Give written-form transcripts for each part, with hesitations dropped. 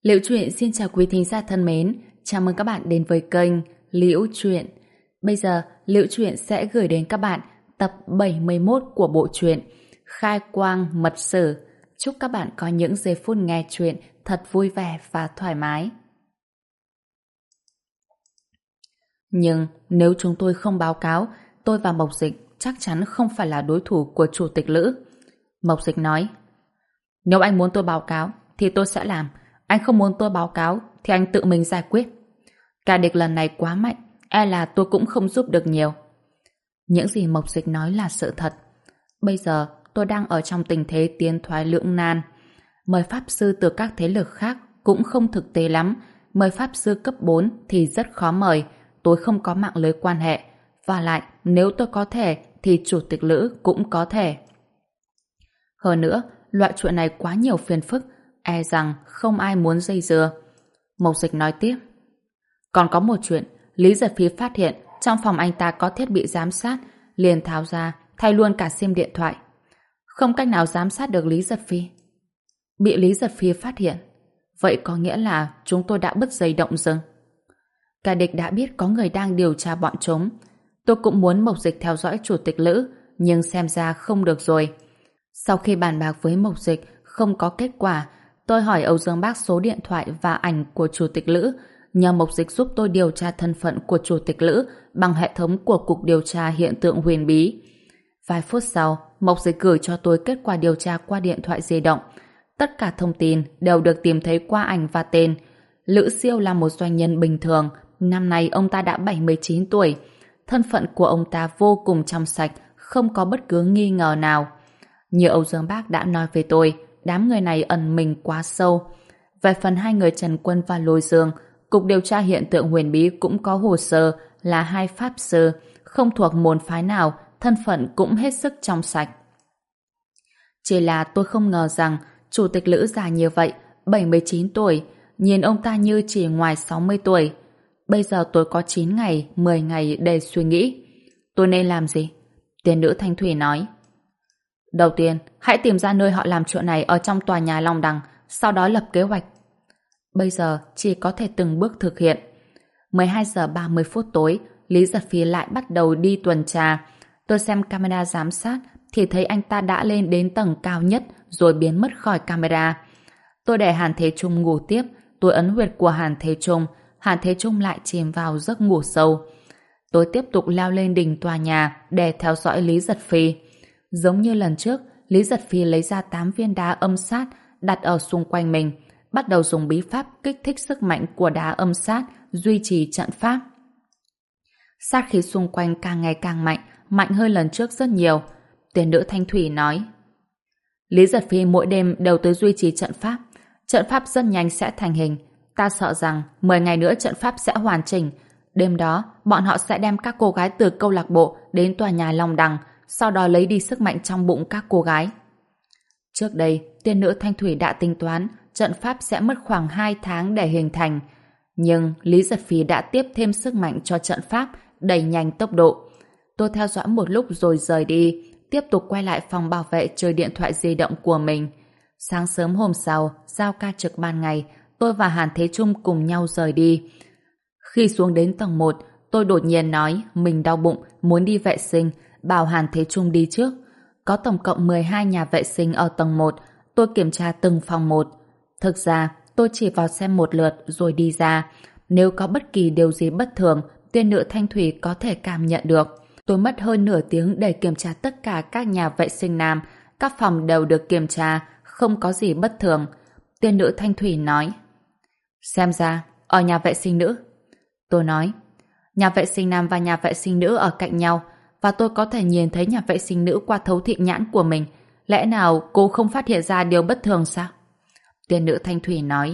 Liễu Chuyện xin chào quý thính giả thân mến, chào mừng các bạn đến với kênh Liễu Chuyện. Bây giờ, Liễu Chuyện sẽ gửi đến các bạn tập 71 của bộ truyện Khai Quang Mật Sử. Chúc các bạn có những giây phút nghe chuyện thật vui vẻ và thoải mái. Nhưng nếu chúng tôi không báo cáo, tôi và Mộc Dịch chắc chắn không phải là đối thủ của Chủ tịch Lữ. Mộc Dịch nói, nếu anh muốn tôi báo cáo thì tôi sẽ làm. Anh không muốn tôi báo cáo thì anh tự mình giải quyết. Kẻ địch lần này quá mạnh, e là tôi cũng không giúp được nhiều. Những gì Mộc Dịch nói là sự thật. Bây giờ tôi đang ở trong tình thế tiến thoái lưỡng nan. Mời pháp sư từ các thế lực khác cũng không thực tế lắm. Mời pháp sư cấp 4 thì rất khó mời. Tôi không có mạng lưới quan hệ. Và lại, nếu tôi có thể thì Chủ tịch Lữ cũng có thể. Hơn nữa, loại chuyện này quá nhiều phiền phức, e rằng không ai muốn dây dưa. Mộc Dịch nói tiếp, còn có một chuyện, Lý Giật Phi phát hiện trong phòng anh ta có thiết bị giám sát, liền tháo ra, thay luôn cả sim điện thoại. Không cách nào giám sát được Lý Giật Phi. Bị Lý Giật Phi phát hiện, vậy có nghĩa là chúng tôi đã bứt dây động rừng. Cả địch đã biết có người đang điều tra bọn chúng. Tôi cũng muốn Mộc Dịch theo dõi Chủ tịch Lữ, nhưng xem ra không được rồi. Sau khi bàn bạc với Mộc Dịch không có kết quả, tôi hỏi Âu Dương Bác số điện thoại và ảnh của Chủ tịch Lữ, nhờ Mộc Dịch giúp tôi điều tra thân phận của Chủ tịch Lữ bằng hệ thống của Cục Điều tra Hiện tượng Huyền Bí. Vài phút sau, Mộc Dịch gửi cho tôi kết quả điều tra qua điện thoại di động. Tất cả thông tin đều được tìm thấy qua ảnh và tên. Lữ Siêu là một doanh nhân bình thường, năm nay ông ta đã 79 tuổi. Thân phận của ông ta vô cùng trong sạch, không có bất cứ nghi ngờ nào. Như Âu Dương Bác đã nói với tôi, đám người này ẩn mình quá sâu. Về phần hai người Trần Quân và Lôi Dương, Cục Điều tra Hiện tượng Huyền Bí cũng có hồ sơ là hai pháp sư, không thuộc môn phái nào, thân phận cũng hết sức trong sạch. Chỉ là tôi không ngờ rằng Chủ tịch Lữ già như vậy, 79 tuổi, nhìn ông ta như chỉ ngoài 60 tuổi. Bây giờ tôi có 9 ngày, 10 ngày để suy nghĩ. Tôi nên làm gì? Tiên nữ Thanh Thủy nói. Đầu tiên, hãy tìm ra nơi họ làm chuyện này ở trong tòa nhà Long Đằng, sau đó lập kế hoạch. Bây giờ chỉ có thể từng bước thực hiện. 12 giờ 30 phút tối, Lý Giật Phi lại bắt đầu đi tuần tra. Tôi xem camera giám sát thì thấy anh ta đã lên đến tầng cao nhất rồi biến mất khỏi camera. Tôi để Hàn Thế Trung ngủ tiếp, tôi ấn huyệt của Hàn Thế Trung lại chìm vào giấc ngủ sâu. Tôi tiếp tục leo lên đỉnh tòa nhà để theo dõi Lý Giật Phi. Giống như lần trước, Lý Giật Phi lấy ra 8 viên đá âm sát đặt ở xung quanh mình, bắt đầu dùng bí pháp kích thích sức mạnh của đá âm sát, duy trì trận pháp. Sát khí xung quanh càng ngày càng mạnh, mạnh hơn lần trước rất nhiều. Tiền nữ Thanh Thủy nói, Lý Giật Phi mỗi đêm đều tới duy trì trận pháp rất nhanh sẽ thành hình. Ta sợ rằng 10 ngày nữa trận pháp sẽ hoàn chỉnh. Đêm đó, bọn họ sẽ đem các cô gái từ câu lạc bộ đến tòa nhà Long Đằng, sau đó lấy đi sức mạnh trong bụng các cô gái. Trước đây, tiên nữ Thanh Thủy đã tính toán trận pháp sẽ mất khoảng 2 tháng để hình thành. Nhưng Lý Giật Phi đã tiếp thêm sức mạnh cho trận pháp, đẩy nhanh tốc độ. Tôi theo dõi một lúc rồi rời đi, tiếp tục quay lại phòng bảo vệ chơi điện thoại di động của mình. Sáng sớm hôm sau, giao ca trực ban ngày, tôi và Hàn Thế Trung cùng nhau rời đi. Khi xuống đến tầng 1, tôi đột nhiên nói mình đau bụng, muốn đi vệ sinh, bảo Hàn Thế Trung đi trước. Có tổng cộng 12 nhà vệ sinh ở tầng 1, tôi kiểm tra từng phòng một. Thực ra, tôi chỉ vào xem một lượt rồi đi ra. Nếu có bất kỳ điều gì bất thường, tiên nữ Thanh Thủy có thể cảm nhận được. Tôi mất hơn nửa tiếng để kiểm tra tất cả các nhà vệ sinh nam, các phòng đều được kiểm tra, không có gì bất thường. Tiên nữ Thanh Thủy nói, xem ra, ở nhà vệ sinh nữ. Tôi nói, nhà vệ sinh nam và nhà vệ sinh nữ ở cạnh nhau, và tôi có thể nhìn thấy nhà vệ sinh nữ qua thấu thị nhãn của mình. Lẽ nào cô không phát hiện ra điều bất thường sao? Tiên nữ Thanh Thủy nói,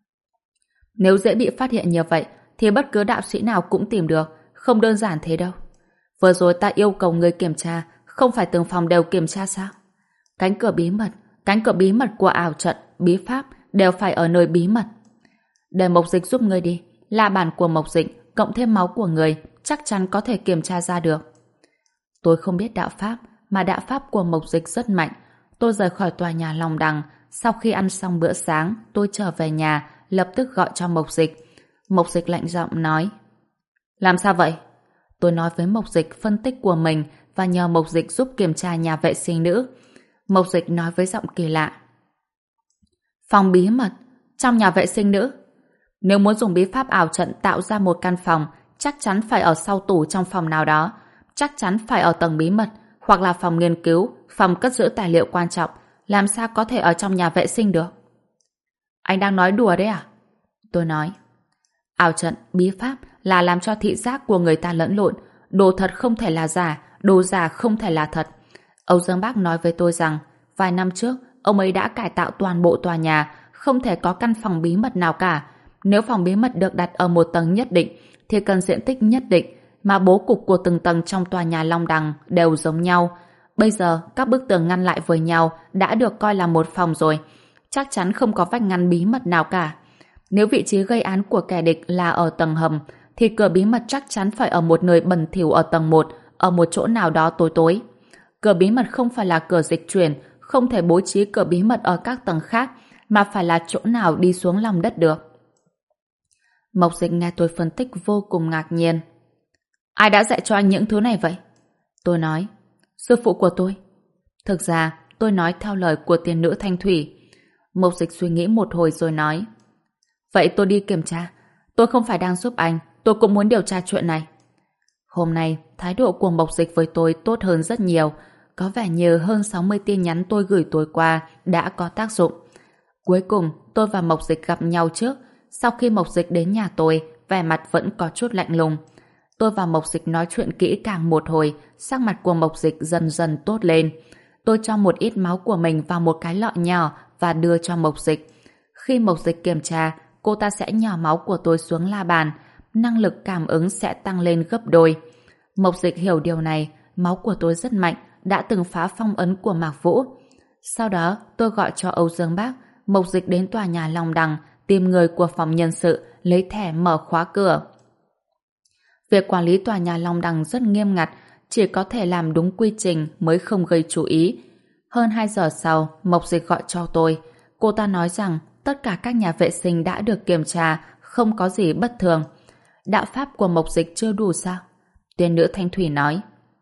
nếu dễ bị phát hiện như vậy, thì bất cứ đạo sĩ nào cũng tìm được, không đơn giản thế đâu. Vừa rồi ta yêu cầu người kiểm tra, không phải từng phòng đều kiểm tra sao? Cánh cửa bí mật của ảo trận, bí pháp đều phải ở nơi bí mật. Để Mộc Dịch giúp người đi, la bàn của Mộc Dịch cộng thêm máu của người chắc chắn có thể kiểm tra ra được. Tôi không biết đạo pháp, mà đạo pháp của Mộc Dịch rất mạnh. Tôi rời khỏi tòa nhà Long Đằng. Sau khi ăn xong bữa sáng, tôi trở về nhà, lập tức gọi cho Mộc Dịch. Mộc Dịch lạnh giọng nói: Làm sao vậy? Tôi nói với Mộc Dịch phân tích của mình và nhờ Mộc Dịch giúp kiểm tra nhà vệ sinh nữ. Mộc Dịch nói với giọng kỳ lạ: Phòng bí mật trong nhà vệ sinh nữ. Nếu muốn dùng bí pháp ảo trận tạo ra một căn phòng, chắc chắn phải ở sau tủ trong phòng nào đó, chắc chắn phải ở tầng bí mật, hoặc là phòng nghiên cứu, phòng cất giữ tài liệu quan trọng, làm sao có thể ở trong nhà vệ sinh được? Anh đang nói đùa đấy à? Tôi nói: Ảo trận, bí pháp là làm cho thị giác của người ta lẫn lộn, đồ thật không thể là giả, đồ giả không thể là thật. Âu Dương Bác nói với tôi rằng vài năm trước ông ấy đã cải tạo toàn bộ tòa nhà, không thể có căn phòng bí mật nào cả. Nếu phòng bí mật được đặt ở một tầng nhất định thì cần diện tích nhất định, mà bố cục của từng tầng trong tòa nhà Long Đằng đều giống nhau. Bây giờ các bức tường ngăn lại với nhau đã được coi là một phòng rồi, chắc chắn không có vách ngăn bí mật nào cả. Nếu vị trí gây án của kẻ địch là ở tầng hầm thì cửa bí mật chắc chắn phải ở một nơi bẩn thỉu ở tầng 1, ở một chỗ nào đó tối tối. Cửa bí mật không phải là cửa dịch chuyển, không thể bố trí cửa bí mật ở các tầng khác, mà phải là chỗ nào đi xuống lòng đất được. Mộc Dịch nghe tôi phân tích vô cùng ngạc nhiên. Ai đã dạy cho anh những thứ này vậy? Tôi nói: Sư phụ của tôi. Thực ra tôi nói theo lời của tiên nữ Thanh Thủy. Mộc Dịch suy nghĩ một hồi rồi nói: Vậy tôi đi kiểm tra. Tôi không phải đang giúp anh, tôi cũng muốn điều tra chuyện này. Hôm nay, thái độ của Mộc Dịch với tôi tốt hơn rất nhiều. Có vẻ như hơn 60 tin nhắn tôi gửi tối qua đã có tác dụng. Cuối cùng, tôi và Mộc Dịch gặp nhau trước. Sau khi Mộc Dịch đến nhà tôi, vẻ mặt vẫn có chút lạnh lùng. Tôi và Mộc Dịch nói chuyện kỹ càng một hồi, sắc mặt của Mộc Dịch dần dần tốt lên. Tôi cho một ít máu của mình vào một cái lọ nhỏ và đưa cho Mộc Dịch. Khi Mộc Dịch kiểm tra, cô ta sẽ nhỏ máu của tôi xuống la bàn, năng lực cảm ứng sẽ tăng lên gấp đôi. Mộc Dịch hiểu điều này, máu của tôi rất mạnh, đã từng phá phong ấn của Mạc Vũ. Sau đó, tôi gọi cho Âu Dương Bác, Mộc Dịch đến tòa nhà Long Đằng, tìm người của phòng nhân sự, lấy thẻ mở khóa cửa. Việc quản lý tòa nhà Long Đằng rất nghiêm ngặt, chỉ có thể làm đúng quy trình mới không gây chú ý. Hơn 2 giờ sau, Mộc Dịch gọi cho tôi. Cô ta nói rằng tất cả các nhà vệ sinh đã được kiểm tra, không có gì bất thường. Đạo pháp của Mộc Dịch chưa đủ sao? Tiên nữ Thanh Thủy nói.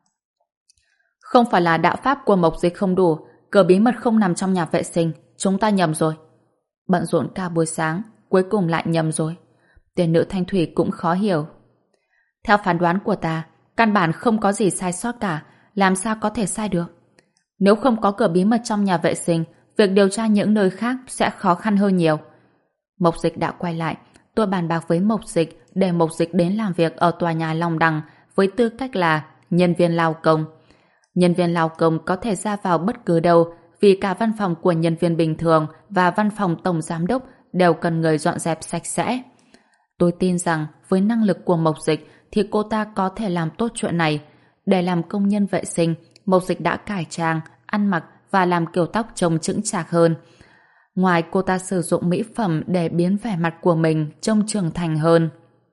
Không phải là đạo pháp của Mộc Dịch không đủ, cửa bí mật không nằm trong nhà vệ sinh, chúng ta nhầm rồi. Bận rộn cả buổi sáng, cuối cùng lại nhầm rồi. Tiên nữ Thanh Thủy cũng khó hiểu. Theo phán đoán của ta, căn bản không có gì sai sót cả, làm sao có thể sai được? Nếu không có cửa bí mật trong nhà vệ sinh, việc điều tra những nơi khác sẽ khó khăn hơn nhiều. Mộc Dịch đã quay lại, tôi bàn bạc với Mộc Dịch để Mộc Dịch đến làm việc ở tòa nhà Long Đằng với tư cách là nhân viên lao công. Nhân viên lao công có thể ra vào bất cứ đâu vì cả văn phòng của nhân viên bình thường và văn phòng tổng giám đốc đều cần người dọn dẹp sạch sẽ. Tôi tin rằng với năng lực của Mộc Dịch thì cô ta có thể làm tốt chuyện này. Để làm công nhân vệ sinh, Mộc Dịch đã cải trang, ăn mặc và làm kiểu tóc trông chững chạc hơn. Ngoài cô ta sử dụng mỹ phẩm để biến vẻ mặt của mình trông trưởng thành hơn.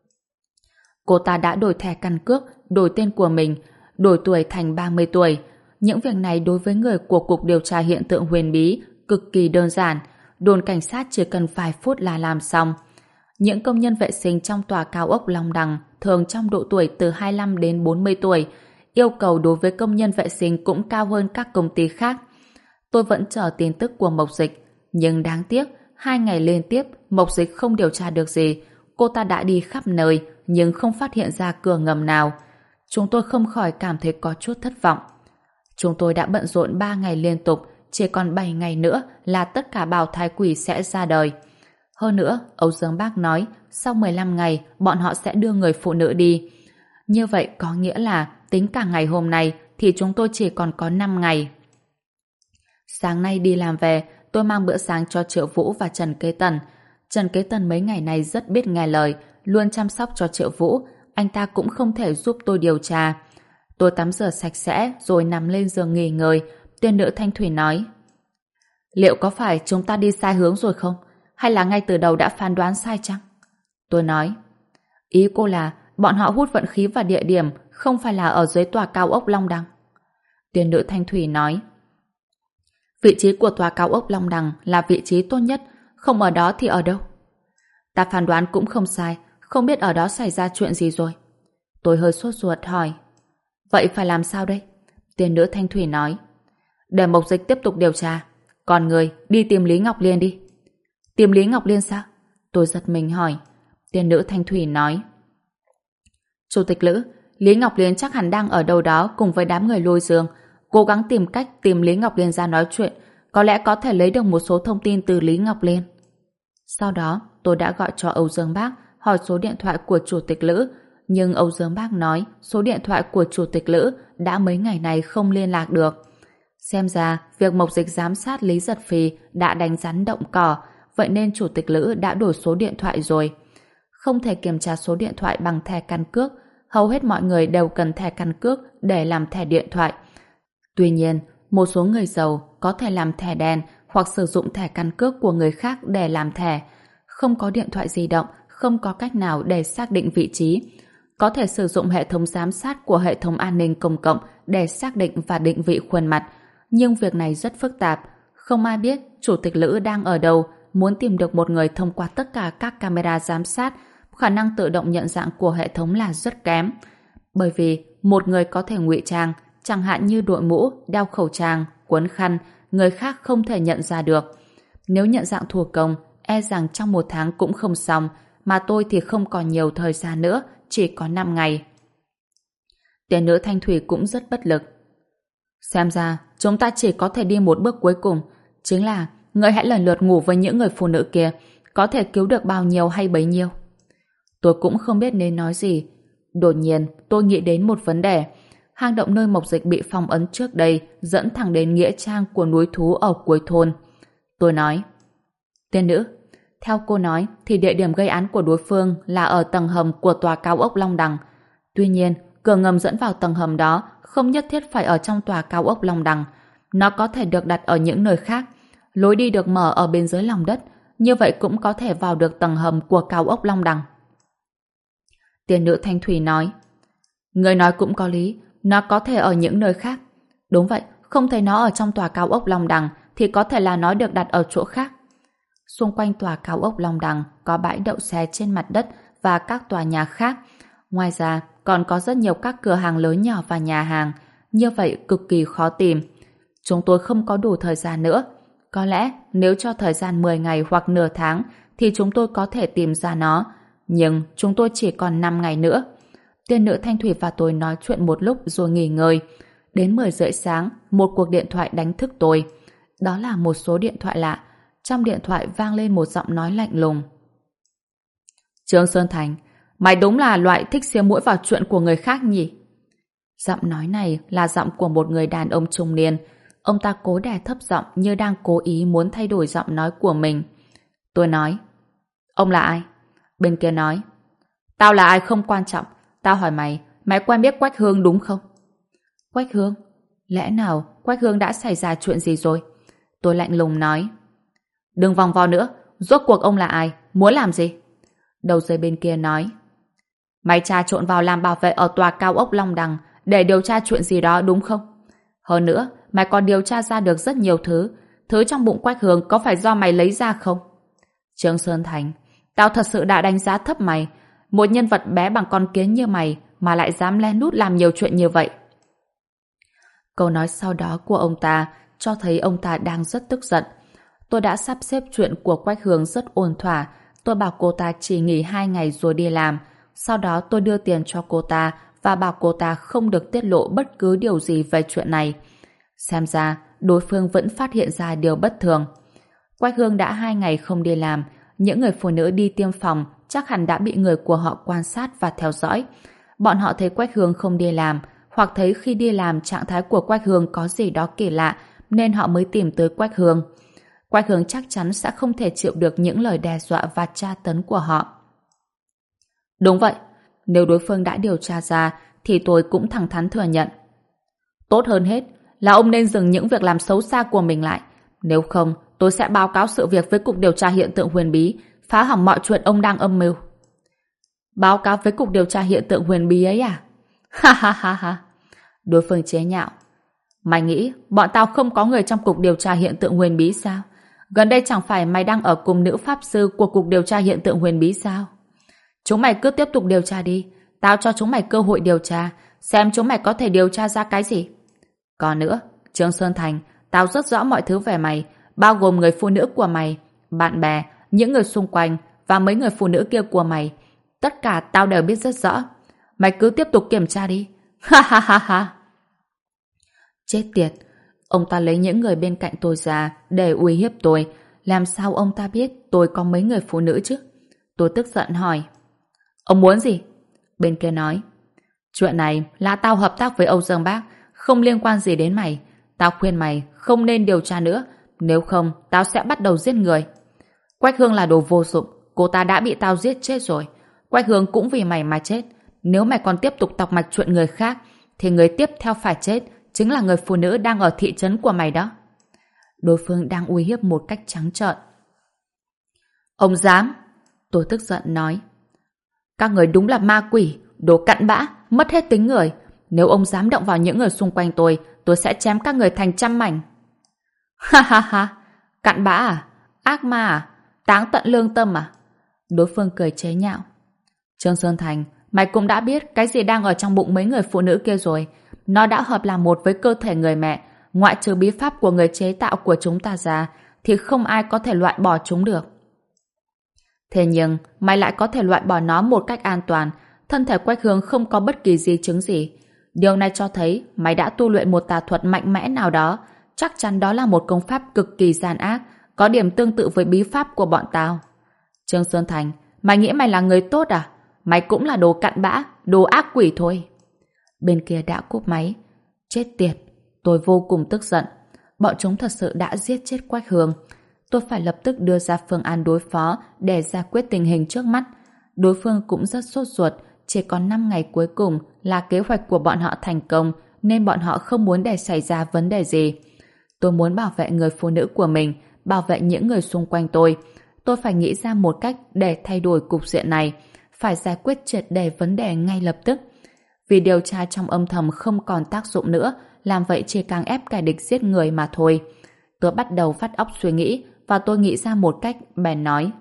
Cô ta đã đổi thẻ căn cước, đổi tên của mình, đổi tuổi thành 30 tuổi. Những việc này đối với người của Cục Điều tra Hiện tượng Huyền Bí cực kỳ đơn giản. Đồn cảnh sát chỉ cần vài phút là làm xong. Những công nhân vệ sinh trong tòa cao ốc Long Đằng thường trong độ tuổi từ 25 đến 40 tuổi. Yêu cầu đối với công nhân vệ sinh cũng cao hơn các công ty khác. Tôi vẫn chờ tin tức của Mộc Dịch. Nhưng đáng tiếc, 2 ngày liên tiếp Mộc Dịch không điều tra được gì. Cô ta đã đi khắp nơi nhưng không phát hiện ra cửa ngầm nào. Chúng tôi không khỏi cảm thấy có chút thất vọng. Chúng tôi đã bận rộn 3 ngày liên tục, chỉ còn 7 ngày nữa là tất cả bào thai quỷ sẽ ra đời. Hơn nữa, Âu Dương Bác nói sau 15 ngày bọn họ sẽ đưa người phụ nữ đi. Như vậy có nghĩa là tính cả ngày hôm nay thì chúng tôi chỉ còn có 5 ngày. Sáng nay đi làm về, tôi mang bữa sáng cho Triệu Vũ và Trần Kế Tần. Trần Kế Tần mấy ngày nay rất biết nghe lời, luôn chăm sóc cho Triệu Vũ. Anh ta cũng không thể giúp tôi điều tra. Tôi tắm rửa sạch sẽ rồi nằm lên giường nghỉ ngơi. Tiên nữ Thanh Thủy nói: Liệu có phải chúng ta đi sai hướng rồi không? Hay là ngay từ đầu đã phán đoán sai chăng? Tôi nói: Ý cô là bọn họ hút vận khí vào địa điểm không phải là ở dưới tòa cao ốc Long Đằng. Tiên nữ Thanh Thủy nói: Vị trí của tòa cao ốc Long Đằng là vị trí tốt nhất, không ở đó thì ở đâu? Ta phán đoán cũng không sai, không biết ở đó xảy ra chuyện gì rồi. Tôi hơi sốt ruột hỏi. Vậy phải làm sao đây? Tiên nữ Thanh Thủy nói. Để Mộc Dịch tiếp tục điều tra. Còn người, đi tìm Lý Ngọc Liên đi. Tìm Lý Ngọc Liên sao? Tôi giật mình hỏi. Tiên nữ Thanh Thủy nói. Chủ tịch Lữ, Lý Ngọc Liên chắc hẳn đang ở đâu đó cùng với đám người Lôi Dương, cố gắng tìm cách tìm Lý Ngọc Liên ra nói chuyện, có lẽ có thể lấy được một số thông tin từ Lý Ngọc Liên. Sau đó, tôi đã gọi cho Âu Dương Bác hỏi số điện thoại của Chủ tịch Lữ, nhưng Âu Dương Bác nói số điện thoại của Chủ tịch Lữ đã mấy ngày này không liên lạc được. Xem ra, việc Mộc Dịch giám sát Lý Giật Phi đã đánh rắn động cỏ, vậy nên Chủ tịch Lữ đã đổi số điện thoại rồi. Không thể kiểm tra số điện thoại bằng thẻ căn cước, hầu hết mọi người đều cần thẻ căn cước để làm thẻ điện thoại. Tuy nhiên, một số người giàu có thể làm thẻ đen hoặc sử dụng thẻ căn cước của người khác để làm thẻ. Không có điện thoại di động, không có cách nào để xác định vị trí. Có thể sử dụng hệ thống giám sát của hệ thống an ninh công cộng để xác định và định vị khuôn mặt. Nhưng việc này rất phức tạp. Không ai biết Chủ tịch Lữ đang ở đâu. Muốn tìm được một người thông qua tất cả các camera giám sát, khả năng tự động nhận dạng của hệ thống là rất kém. Bởi vì một người có thể ngụy trang, chẳng hạn như đội mũ, đeo khẩu trang, quấn khăn, người khác không thể nhận ra được. Nếu nhận dạng thủ công, e rằng trong 1 tháng cũng không xong, mà tôi thì không còn nhiều thời gian nữa, chỉ có 5 ngày. Tiên nữ Thanh Thủy cũng rất bất lực. Xem ra, chúng ta chỉ có thể đi một bước cuối cùng, chính là người hãy lần lượt ngủ với những người phụ nữ kia, có thể cứu được bao nhiêu hay bấy nhiêu. Tôi cũng không biết nên nói gì. Đột nhiên, tôi nghĩ đến một vấn đề. Hang động nơi Mộc Dịch bị phong ấn trước đây dẫn thẳng đến nghĩa trang của núi thú ở cuối thôn. Tôi nói, tiên nữ, theo cô nói thì địa điểm gây án của đối phương là ở tầng hầm của tòa cao ốc Long Đằng. Tuy nhiên, cửa ngầm dẫn vào tầng hầm đó không nhất thiết phải ở trong tòa cao ốc Long Đằng. Nó có thể được đặt ở những nơi khác. Lối đi được mở ở bên dưới lòng đất, như vậy cũng có thể vào được tầng hầm của cao ốc Long Đằng. Tiên nữ Thanh Thủy nói, người nói cũng có lý, nó có thể ở những nơi khác. Đúng vậy, không thấy nó ở trong tòa cao ốc Long Đằng thì có thể là nó được đặt ở chỗ khác. Xung quanh tòa cao ốc Long Đằng có bãi đậu xe trên mặt đất và các tòa nhà khác. Ngoài ra, còn có rất nhiều các cửa hàng lớn nhỏ và nhà hàng. Như vậy cực kỳ khó tìm. Chúng tôi không có đủ thời gian nữa. Có lẽ nếu cho thời gian 10 ngày hoặc nửa tháng thì chúng tôi có thể tìm ra nó. Nhưng chúng tôi chỉ còn 5 ngày nữa. Tiên nữ Thanh Thủy và tôi nói chuyện một lúc rồi nghỉ ngơi. Đến 10 rưỡi sáng, một cuộc điện thoại đánh thức tôi. Đó là một số điện thoại lạ. Trong điện thoại vang lên một giọng nói lạnh lùng. Trương Sơn Thành, mày đúng là loại thích xía mũi vào chuyện của người khác nhỉ? Giọng nói này là giọng của một người đàn ông trung niên. Ông ta cố đè thấp giọng như đang cố ý muốn thay đổi giọng nói của mình. Tôi nói, ông là ai? Bên kia nói, tao là ai không quan trọng. Tao hỏi mày, mày quen biết Quách Hương đúng không? Quách Hương? Lẽ nào Quách Hương đã xảy ra chuyện gì rồi? Tôi lạnh lùng nói, đừng vòng vo nữa, rốt cuộc ông là ai? Muốn làm gì? Đầu dây bên kia nói, mày trà trộn vào làm bảo vệ ở tòa cao ốc Long Đằng để điều tra chuyện gì đó đúng không? Hơn nữa, mày còn điều tra ra được rất nhiều thứ. Thứ trong bụng Quách Hương có phải do mày lấy ra không? Trương Sơn Thành, tao thật sự đã đánh giá thấp mày. Một nhân vật bé bằng con kiến như mày mà lại dám lén lút làm nhiều chuyện như vậy. Câu nói sau đó của ông ta cho thấy ông ta đang rất tức giận. Tôi đã sắp xếp chuyện của Quách Hương rất ổn thỏa. Tôi bảo cô ta chỉ nghỉ 2 ngày rồi đi làm. Sau đó tôi đưa tiền cho cô ta và bảo cô ta không được tiết lộ bất cứ điều gì về chuyện này. Xem ra, đối phương vẫn phát hiện ra điều bất thường. Quách Hương đã 2 ngày không đi làm. Những người phụ nữ đi tiêm phòng chắc hẳn đã bị người của họ quan sát và theo dõi. Bọn họ thấy Quách Hương không đi làm, hoặc thấy khi đi làm trạng thái của Quách Hương có gì đó kỳ lạ, nên họ mới tìm tới Quách Hương. Quách Hương chắc chắn sẽ không thể chịu được những lời đe dọa và tra tấn của họ. Đúng vậy, nếu đối phương đã điều tra ra thì tôi cũng thẳng thắn thừa nhận. Tốt hơn hết là ông nên dừng những việc làm xấu xa của mình lại. Nếu không, tôi sẽ báo cáo sự việc với Cục Điều tra Hiện tượng Huyền Bí, phá hỏng mọi chuyện ông đang âm mưu. Báo cáo với Cục Điều tra Hiện tượng Huyền Bí ấy à? Ha ha ha ha. Đối phương chế nhạo. Mày nghĩ bọn tao không có người trong Cục Điều tra Hiện tượng Huyền Bí sao? Gần đây chẳng phải mày đang ở cùng nữ pháp sư của Cục Điều tra Hiện tượng Huyền Bí sao? Chúng mày cứ tiếp tục điều tra đi. Tao cho chúng mày cơ hội điều tra, xem chúng mày có thể điều tra ra cái gì. Còn nữa, Trương Sơn Thành, tao rất rõ mọi thứ về mày, bao gồm người phụ nữ của mày, bạn bè, những người xung quanh và mấy người phụ nữ kia của mày. Tất cả tao đều biết rất rõ. Mày cứ tiếp tục kiểm tra đi. Ha ha ha ha. Chết tiệt. Ông ta lấy những người bên cạnh tôi ra để uy hiếp tôi. Làm sao ông ta biết tôi có mấy người phụ nữ chứ? Tôi tức giận hỏi. Ông muốn gì? Bên kia nói. Chuyện này là tao hợp tác với Âu Dương Bác, không liên quan gì đến mày. Tao khuyên mày không nên điều tra nữa, nếu không tao sẽ bắt đầu giết người. Quách Hương là đồ vô dụng, cô ta đã bị tao giết chết rồi. Quách Hương cũng vì mày mà chết. Nếu mày còn tiếp tục tọc mạch chuyện người khác, thì người tiếp theo phải chết chính là người phụ nữ đang ở thị trấn của mày đó. Đối phương đang uy hiếp một cách trắng trợn. Ông dám? Tôi tức giận nói. Các người đúng là ma quỷ, đồ cặn bã, mất hết tính người. Nếu ông dám động vào những người xung quanh tôi sẽ chém các người thành trăm mảnh. Ha ha ha, cặn bã à? Ác ma à? Táng tận lương tâm à? Đối phương cười chế nhạo. Trương Sơn Thành, mày cũng đã biết cái gì đang ở trong bụng mấy người phụ nữ kia rồi. Nó đã hợp làm một với cơ thể người mẹ. Ngoại trừ bí pháp của người chế tạo của chúng ta ra, thì không ai có thể loại bỏ chúng được. Thế nhưng, mày lại có thể loại bỏ nó một cách an toàn. Thân thể Quách Hương không có bất kỳ di chứng gì. Điều này cho thấy mày đã tu luyện một tà thuật mạnh mẽ nào đó. Chắc chắn đó là một công pháp cực kỳ gian ác, có điểm tương tự với bí pháp của bọn tao. Trương Sơn Thành, mày nghĩ mày là người tốt à? Mày cũng là đồ cặn bã, đồ ác quỷ thôi. Bên kia đã cúp máy. Chết tiệt, tôi vô cùng tức giận. Bọn chúng thật sự đã giết chết Quách Hương. Tôi phải lập tức đưa ra phương án đối phó để giải quyết tình hình trước mắt. Đối phương cũng rất sốt ruột, chỉ còn 5 ngày cuối cùng là kế hoạch của bọn họ thành công, nên bọn họ không muốn để xảy ra vấn đề gì. Tôi muốn bảo vệ người phụ nữ của mình, bảo vệ những người xung quanh tôi. Tôi phải nghĩ ra một cách để thay đổi cục diện này, phải giải quyết triệt để vấn đề ngay lập tức. Vì điều tra trong âm thầm không còn tác dụng nữa, làm vậy chỉ càng ép kẻ địch giết người mà thôi. Tôi bắt đầu vắt óc suy nghĩ, và tôi nghĩ ra một cách, bèn nói.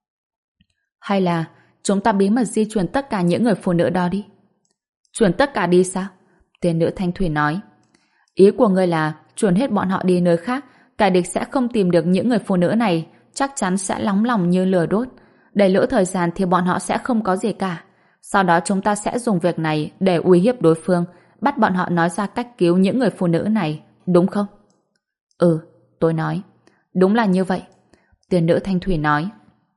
Hay là chúng ta bí mật di chuyển tất cả những người phụ nữ đó đi. Chuyển tất cả đi sao? Tiên nữ Thanh Thủy nói. Ý của ngươi là chuyển hết bọn họ đi nơi khác, kẻ địch sẽ không tìm được những người phụ nữ này, chắc chắn sẽ nóng lòng như lửa đốt. Để lỡ thời gian thì bọn họ sẽ không có gì cả. Sau đó chúng ta sẽ dùng việc này để uy hiếp đối phương, bắt bọn họ nói ra cách cứu những người phụ nữ này, đúng không? Ừ, tôi nói. Đúng là như vậy. Tiên nữ Thanh Thủy nói.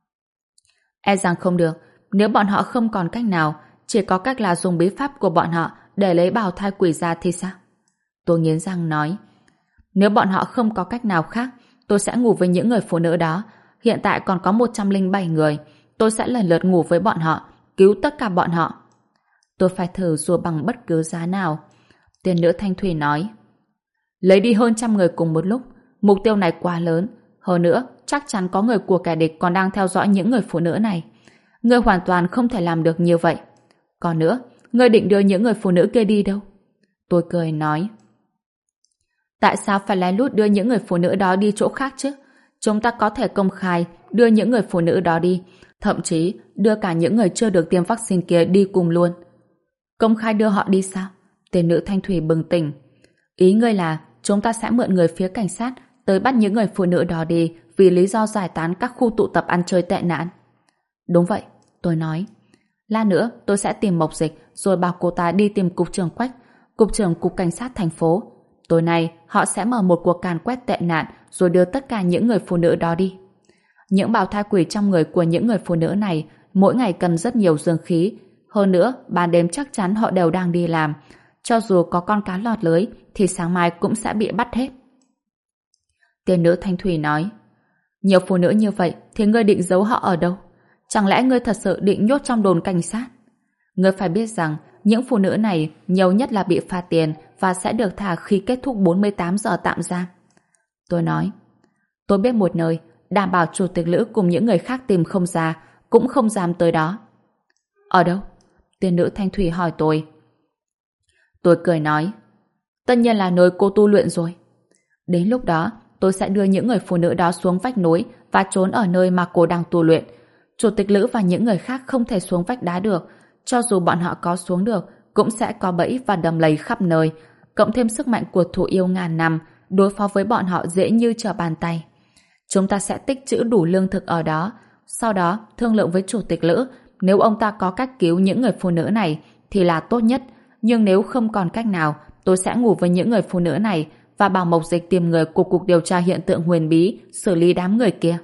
E rằng không được, nếu bọn họ không còn cách nào, chỉ có cách là dùng bí pháp của bọn họ để lấy bào thai quỷ ra thì sao? Tôi nghiến răng nói. Nếu bọn họ không có cách nào khác, tôi sẽ ngủ với những người phụ nữ đó. Hiện tại còn có 107 người. Tôi sẽ lần lượt ngủ với bọn họ, cứu tất cả bọn họ. Tôi phải thử dù bằng bất cứ giá nào. Tiên nữ Thanh Thủy nói. Lấy đi hơn 100 người cùng một lúc, mục tiêu này quá lớn. Hơn nữa, chắc chắn có người của kẻ địch còn đang theo dõi những người phụ nữ này. Ngươi hoàn toàn không thể làm được như vậy. Còn nữa, ngươi định đưa những người phụ nữ kia đi đâu? Tôi cười nói. Tại sao phải lén lút đưa những người phụ nữ đó đi chỗ khác chứ? Chúng ta có thể công khai đưa những người phụ nữ đó đi, thậm chí đưa cả những người chưa được tiêm vaccine kia đi cùng luôn. Công khai đưa họ đi sao? Tiên nữ Thanh Thủy bừng tỉnh. Ý ngươi là chúng ta sẽ mượn người phía cảnh sát tới bắt những người phụ nữ đó đi vì lý do giải tán các khu tụ tập ăn chơi tệ nạn. Đúng vậy, tôi nói. Lát nữa tôi sẽ tìm Mộc Dịch rồi bảo cô ta đi tìm cục trưởng Quách, cục trưởng cục cảnh sát thành phố. Tối nay họ sẽ mở một cuộc càn quét tệ nạn rồi đưa tất cả những người phụ nữ đó đi. Những bào thai quỷ trong người của những người phụ nữ này mỗi ngày cần rất nhiều dương khí. Hơn nữa, ban đêm chắc chắn họ đều đang đi làm. Cho dù có con cá lọt lưới thì sáng mai cũng sẽ bị bắt hết. Tiên nữ Thanh Thủy nói. Nhiều phụ nữ như vậy thì ngươi định giấu họ ở đâu? Chẳng lẽ ngươi thật sự định nhốt trong đồn cảnh sát? Ngươi phải biết rằng những phụ nữ này nhiều nhất là bị phạt tiền và sẽ được thả khi kết thúc 48 giờ tạm giam. Tôi nói. Tôi biết một nơi đảm bảo chủ tịch Lữ cùng những người khác tìm không ra, cũng không dám tới đó. Ở đâu? Tiên nữ Thanh Thủy hỏi tôi. Tôi cười nói. Tất nhiên là nơi cô tu luyện rồi. Đến lúc đó tôi sẽ đưa những người phụ nữ đó xuống vách núi và trốn ở nơi mà cô đang tu luyện. Chủ tịch Lữ và những người khác không thể xuống vách đá được. Cho dù bọn họ có xuống được, cũng sẽ có bẫy và đầm lầy khắp nơi. Cộng thêm sức mạnh của thủ yêu ngàn năm, đối phó với bọn họ dễ như trở bàn tay. Chúng ta sẽ tích trữ đủ lương thực ở đó. Sau đó, thương lượng với Chủ tịch Lữ, nếu ông ta có cách cứu những người phụ nữ này, thì là tốt nhất. Nhưng nếu không còn cách nào, tôi sẽ ngủ với những người phụ nữ này và bảo Mộc Dịch tìm người của Cục Điều tra Hiện tượng Huyền Bí xử lý đám người kia.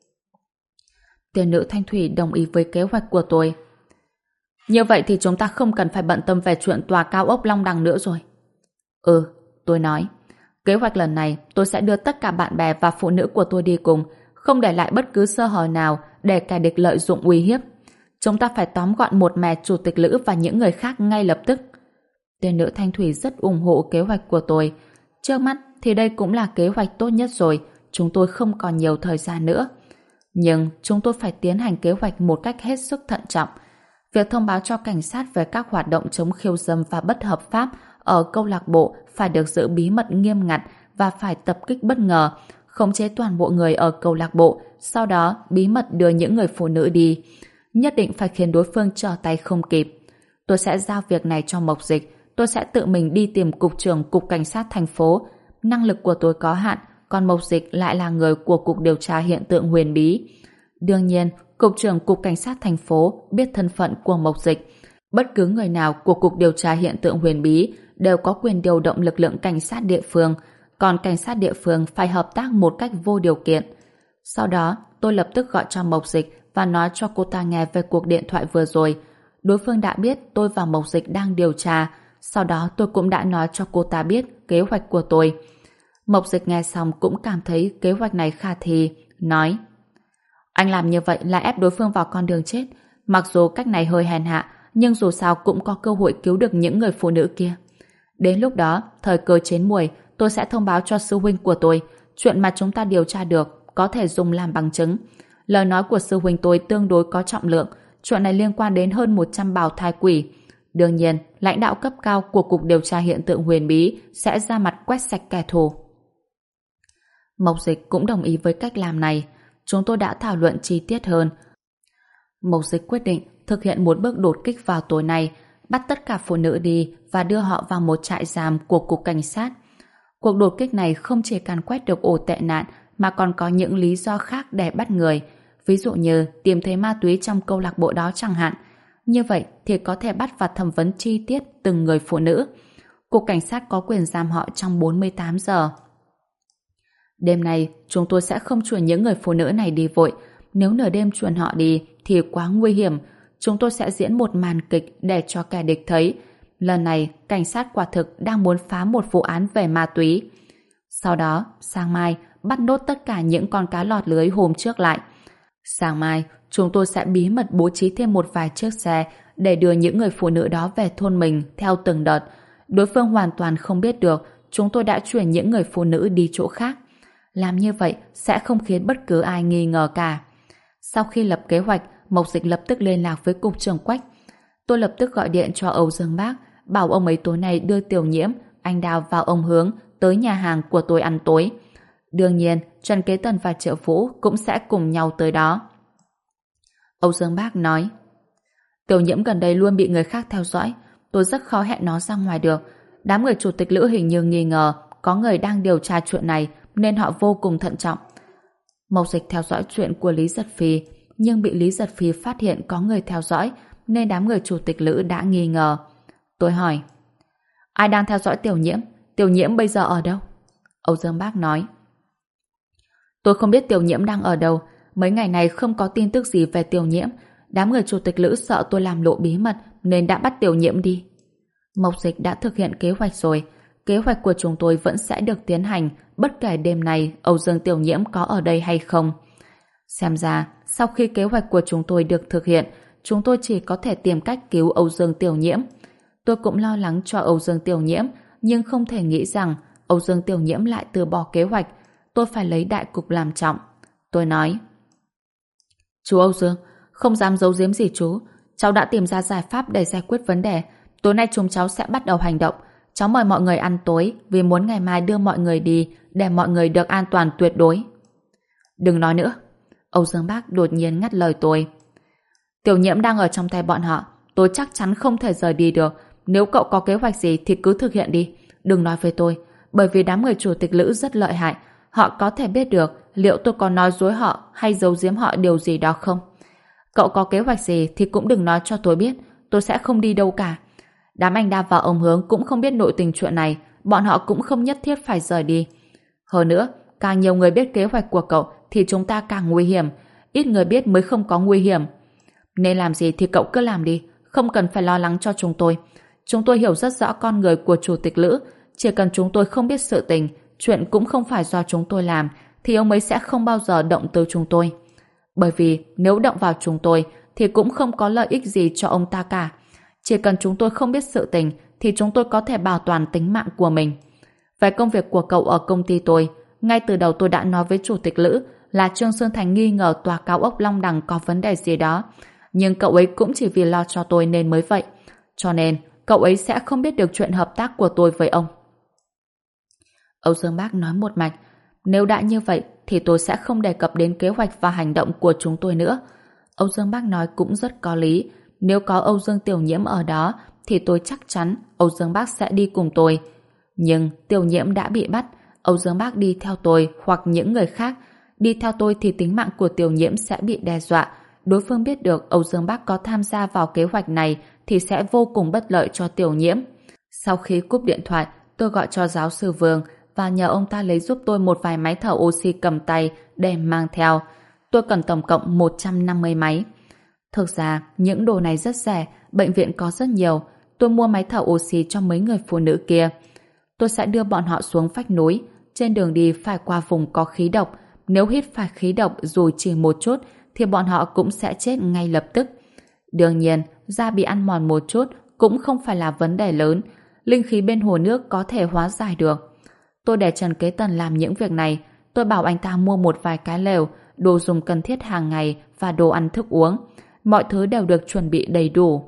Tiên nữ Thanh Thủy đồng ý với kế hoạch của tôi. Như vậy thì chúng ta không cần phải bận tâm về chuyện tòa cao ốc Long Đằng nữa rồi. Ừ, tôi nói. Kế hoạch lần này tôi sẽ đưa tất cả bạn bè và phụ nữ của tôi đi cùng, không để lại bất cứ sơ hở nào để kẻ địch lợi dụng uy hiếp. Chúng ta phải tóm gọn một mẻ Chủ tịch Lữ và những người khác ngay lập tức. Tiên nữ Thanh Thủy rất ủng hộ kế hoạch của tôi. Trước mắt thì đây cũng là kế hoạch tốt nhất rồi, chúng tôi không còn nhiều thời gian nữa. Nhưng chúng tôi phải tiến hành kế hoạch một cách hết sức thận trọng. Việc thông báo cho cảnh sát về các hoạt động chống khiêu dâm và bất hợp pháp ở câu lạc bộ phải được giữ bí mật nghiêm ngặt và phải tập kích bất ngờ, khống chế toàn bộ người ở câu lạc bộ, sau đó bí mật đưa những người phụ nữ đi. Nhất định phải khiến đối phương trở tay không kịp. Tôi sẽ giao việc này cho Mộc Dịch. Tôi sẽ tự mình đi tìm cục trưởng Cục Cảnh sát thành phố. Năng lực của tôi có hạn, còn Mộc Dịch lại là người của Cục Điều tra Hiện tượng Huyền Bí. Đương nhiên, Cục trưởng Cục Cảnh sát thành phố biết thân phận của Mộc Dịch. Bất cứ người nào của Cục Điều tra Hiện tượng Huyền Bí đều có quyền điều động lực lượng cảnh sát địa phương, còn cảnh sát địa phương phải hợp tác một cách vô điều kiện. Sau đó, tôi lập tức gọi cho Mộc Dịch và nói cho cô ta nghe về cuộc điện thoại vừa rồi. Đối phương đã biết tôi và Mộc Dịch đang điều tra. Sau đó tôi cũng đã nói cho cô ta biết kế hoạch của tôi. Mộc Dịch nghe xong cũng cảm thấy kế hoạch này khả thi, nói: Anh làm như vậy là ép đối phương vào con đường chết. Mặc dù cách này hơi hèn hạ, nhưng dù sao cũng có cơ hội cứu được những người phụ nữ kia. Đến lúc đó, thời cơ chín muồi, tôi sẽ thông báo cho sư huynh của tôi chuyện mà chúng ta điều tra được có thể dùng làm bằng chứng. Lời nói của sư huynh tôi tương đối có trọng lượng. Chuyện này liên quan đến hơn 100 bào thai quỷ. Đương nhiên, lãnh đạo cấp cao của Cục Điều tra Hiện tượng Huyền Bí sẽ ra mặt quét sạch kẻ thù. Mộc Dịch cũng đồng ý với cách làm này. Chúng tôi đã thảo luận chi tiết hơn. Mộc Dịch quyết định thực hiện một bước đột kích vào tối nay, bắt tất cả phụ nữ đi và đưa họ vào một trại giam của Cục Cảnh sát. Cuộc đột kích này không chỉ càn quét được ổ tệ nạn mà còn có những lý do khác để bắt người. Ví dụ như tìm thấy ma túy trong câu lạc bộ đó chẳng hạn. Như vậy thì có thể bắt và thẩm vấn chi tiết từng người phụ nữ. Cục Cảnh sát có quyền giam họ trong 48 giờ. Đêm nay, chúng tôi sẽ không chuyển những người phụ nữ này đi vội. Nếu nửa đêm chuyển họ đi thì quá nguy hiểm. Chúng tôi sẽ diễn một màn kịch để cho kẻ địch thấy. Lần này, cảnh sát quả thực đang muốn phá một vụ án về ma túy. Sau đó, sáng mai, bắt nốt tất cả những con cá lọt lưới hôm trước lại. Sáng mai, chúng tôi sẽ bí mật bố trí thêm một vài chiếc xe để đưa những người phụ nữ đó về thôn mình theo từng đợt. Đối phương hoàn toàn không biết được chúng tôi đã chuyển những người phụ nữ đi chỗ khác. Làm như vậy sẽ không khiến bất cứ ai nghi ngờ cả. Sau khi lập kế hoạch, Mộc Dịch lập tức liên lạc với Cục trưởng Quách. Tôi lập tức gọi điện cho Âu Dương Bác, bảo ông ấy tối nay đưa Tiểu Nhiễm, anh Đào và ông Hướng tới nhà hàng của tôi ăn tối. Đương nhiên, Trần Kế Tần và Triệu Vũ cũng sẽ cùng nhau tới đó. Âu Dương Bác nói: Tiểu Nhiễm gần đây luôn bị người khác theo dõi, tôi rất khó hẹn nó ra ngoài được. Đám người Chủ tịch Lữ hình như nghi ngờ có người đang điều tra chuyện này nên họ vô cùng thận trọng. Mộc Dịch theo dõi chuyện của Lý Giật Phi, nhưng bị Lý Giật Phi phát hiện có người theo dõi nên đám người Chủ tịch Lữ đã nghi ngờ. Tôi hỏi: Ai đang theo dõi Tiểu Nhiễm? Tiểu Nhiễm bây giờ ở đâu? Âu Dương Bác nói: Tôi không biết Tiểu Nhiễm đang ở đâu. Mấy ngày này không có tin tức gì về Tiểu Nhiễm. Đám người Chủ tịch Lữ sợ tôi làm lộ bí mật nên đã bắt Tiểu Nhiễm đi. Mộc Dịch đã thực hiện kế hoạch rồi. Kế hoạch của chúng tôi vẫn sẽ được tiến hành bất kể đêm nay Âu Dương Tiểu Nhiễm có ở đây hay không. Xem ra, sau khi kế hoạch của chúng tôi được thực hiện, chúng tôi chỉ có thể tìm cách cứu Âu Dương Tiểu Nhiễm. Tôi cũng lo lắng cho Âu Dương Tiểu Nhiễm, nhưng không thể nghĩ rằng Âu Dương Tiểu Nhiễm lại từ bỏ kế hoạch. Tôi phải lấy đại cục làm trọng. Tôi nói: Chú Âu Dương, không dám giấu giếm gì chú. Cháu đã tìm ra giải pháp để giải quyết vấn đề. Tối nay chúng cháu sẽ bắt đầu hành động. Cháu mời mọi người ăn tối vì muốn ngày mai đưa mọi người đi để mọi người được an toàn tuyệt đối. Đừng nói nữa. Âu Dương Bác đột nhiên ngắt lời tôi. Tiểu Nhiễm đang ở trong tay bọn họ. Tôi chắc chắn không thể rời đi được. Nếu cậu có kế hoạch gì thì cứ thực hiện đi. Đừng nói với tôi. Bởi vì đám người chủ tịch Lữ rất lợi hại. Họ có thể biết được liệu tôi có nói dối họ hay giấu giếm họ điều gì đó không. Cậu có kế hoạch gì thì cũng đừng nói cho tôi biết. Tôi sẽ không đi đâu cả. Đám anh Đa và ông Hướng cũng không biết nội tình chuyện này. Bọn họ cũng không nhất thiết phải rời đi. Hơn nữa, càng nhiều người biết kế hoạch của cậu thì chúng ta càng nguy hiểm. Ít người biết mới không có nguy hiểm. Nên làm gì thì cậu cứ làm đi. Không cần phải lo lắng cho chúng tôi. Chúng tôi hiểu rất rõ con người của chủ tịch Lữ. Chỉ cần chúng tôi không biết sự tình, chuyện cũng không phải do chúng tôi làm, thì ông ấy sẽ không bao giờ động tới chúng tôi. Bởi vì nếu động vào chúng tôi thì cũng không có lợi ích gì cho ông ta cả. Chỉ cần chúng tôi không biết sự tình thì chúng tôi có thể bảo toàn tính mạng của mình. Về công việc của cậu ở công ty tôi, ngay từ đầu tôi đã nói với chủ tịch Lữ là Trương Xuân Thành nghi ngờ tòa cao ốc Long Đằng có vấn đề gì đó. Nhưng cậu ấy cũng chỉ vì lo cho tôi nên mới vậy. Cho nên cậu ấy sẽ không biết được chuyện hợp tác của tôi với ông. Âu Dương Bác nói một mạch. Nếu đã như vậy thì tôi sẽ không đề cập đến kế hoạch và hành động của chúng tôi nữa. Âu Dương Bác nói cũng rất có lý. Nếu có Âu Dương Tiểu Nhiễm ở đó thì tôi chắc chắn Âu Dương Bác sẽ đi cùng tôi. Nhưng Tiểu Nhiễm đã bị bắt. Âu Dương Bác đi theo tôi hoặc những người khác. Đi theo tôi thì tính mạng của Tiểu Nhiễm sẽ bị đe dọa. Đối phương biết được Âu Dương Bác có tham gia vào kế hoạch này thì sẽ vô cùng bất lợi cho Tiểu Nhiễm. Sau khi cúp điện thoại, tôi gọi cho giáo sư Vương và nhờ ông ta lấy giúp tôi một vài máy thở oxy cầm tay để mang theo. Tôi cần tổng cộng 150 máy. Thực ra, những đồ này rất rẻ, bệnh viện có rất nhiều. Tôi mua máy thở oxy cho mấy người phụ nữ kia. Tôi sẽ đưa bọn họ xuống vách núi. Trên đường đi phải qua vùng có khí độc. Nếu hít phải khí độc dù chỉ một chút thì bọn họ cũng sẽ chết ngay lập tức. Đương nhiên, da bị ăn mòn một chút cũng không phải là vấn đề lớn. Linh khí bên hồ nước có thể hóa giải được. Tôi để Trần Kế Tần làm những việc này. Tôi bảo anh ta mua một vài cái lều, đồ dùng cần thiết hàng ngày và đồ ăn thức uống. Mọi thứ đều được chuẩn bị đầy đủ.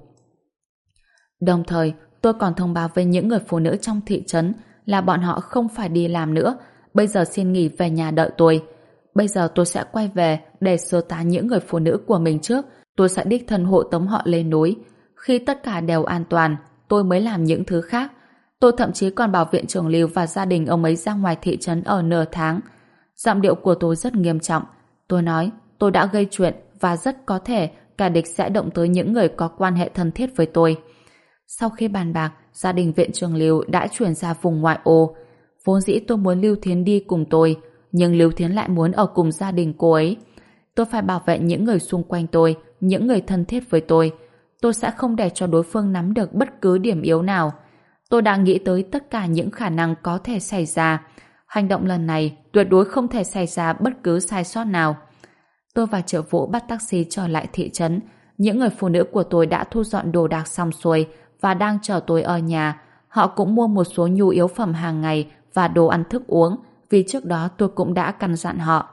Đồng thời, tôi còn thông báo với những người phụ nữ trong thị trấn là bọn họ không phải đi làm nữa. Bây giờ xin nghỉ về nhà đợi tôi. Bây giờ tôi sẽ quay về để sơ tán những người phụ nữ của mình trước. Tôi sẽ đích thân hộ tống họ lên núi. Khi tất cả đều an toàn, tôi mới làm những thứ khác. Tôi thậm chí còn bảo viện trưởng Lưu và gia đình ông ấy ra ngoài thị trấn ở nửa tháng. Giọng điệu của tôi rất nghiêm trọng. Tôi nói tôi đã gây chuyện và rất có thể kẻ địch sẽ động tới những người có quan hệ thân thiết với tôi. Sau khi bàn bạc, gia đình viện trưởng Lưu đã chuyển ra vùng ngoại ô. Vốn dĩ tôi muốn Lưu Thiến đi cùng tôi, nhưng Lưu Thiến lại muốn ở cùng gia đình cô ấy. Tôi phải bảo vệ những người xung quanh tôi, những người thân thiết với tôi. Tôi sẽ không để cho đối phương nắm được bất cứ điểm yếu nào. Tôi đã nghĩ tới tất cả những khả năng có thể xảy ra. Hành động lần này tuyệt đối không thể xảy ra bất cứ sai sót nào. Tôi và Triệu Vũ bắt taxi trở lại thị trấn. Những người phụ nữ của tôi đã thu dọn đồ đạc xong xuôi và đang chờ tôi ở nhà. Họ cũng mua một số nhu yếu phẩm hàng ngày và đồ ăn thức uống, vì trước đó tôi cũng đã căn dặn họ.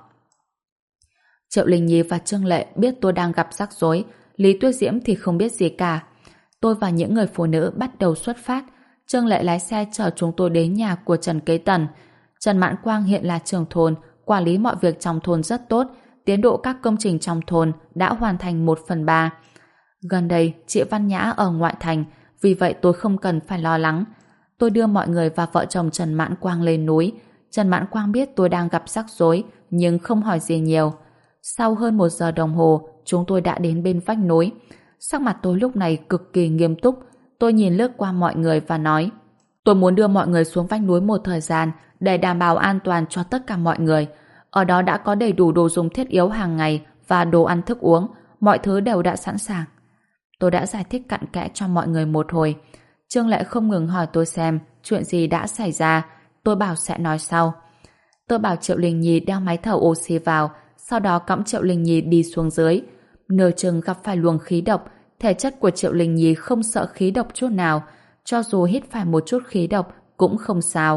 Triệu Linh Nhi và Trương Lệ biết tôi đang gặp rắc rối, Lý Tuyết Diễm thì không biết gì cả. Tôi và những người phụ nữ bắt đầu xuất phát. Trương Lệ lái xe chở chúng tôi đến nhà của Trần Kế Tần. Trần Mãn Quang hiện là trưởng thôn, quản lý mọi việc trong thôn rất tốt. Tiến độ các công trình trong thôn đã hoàn thành 1/3. Gần đây, chị Văn Nhã ở ngoại thành, vì vậy tôi không cần phải lo lắng. Tôi đưa mọi người và vợ chồng Trần Mãn Quang lên núi. Trần Mãn Quang biết tôi đang gặp rắc rối, nhưng không hỏi gì nhiều. Sau hơn 1 giờ đồng hồ, chúng tôi đã đến bên vách núi. Sắc mặt tôi lúc này cực kỳ nghiêm túc. Tôi nhìn lướt qua mọi người và nói: tôi muốn đưa mọi người xuống vách núi một thời gian để đảm bảo an toàn cho tất cả mọi người. Ở đó đã có đầy đủ đồ dùng thiết yếu hàng ngày và đồ ăn thức uống. Mọi thứ đều đã sẵn sàng. Tôi đã giải thích cặn kẽ cho mọi người một hồi. Trương Lệ không ngừng hỏi tôi xem chuyện gì đã xảy ra. Tôi bảo sẽ nói sau. Tôi bảo Triệu Linh Nhi đeo máy thở oxy vào, sau đó cõng Triệu Linh Nhi đi xuống dưới. Nửa chừng gặp phải luồng khí độc. Thể chất của Triệu Linh Nhi không sợ khí độc chút nào. Cho dù hít phải một chút khí độc cũng không sao.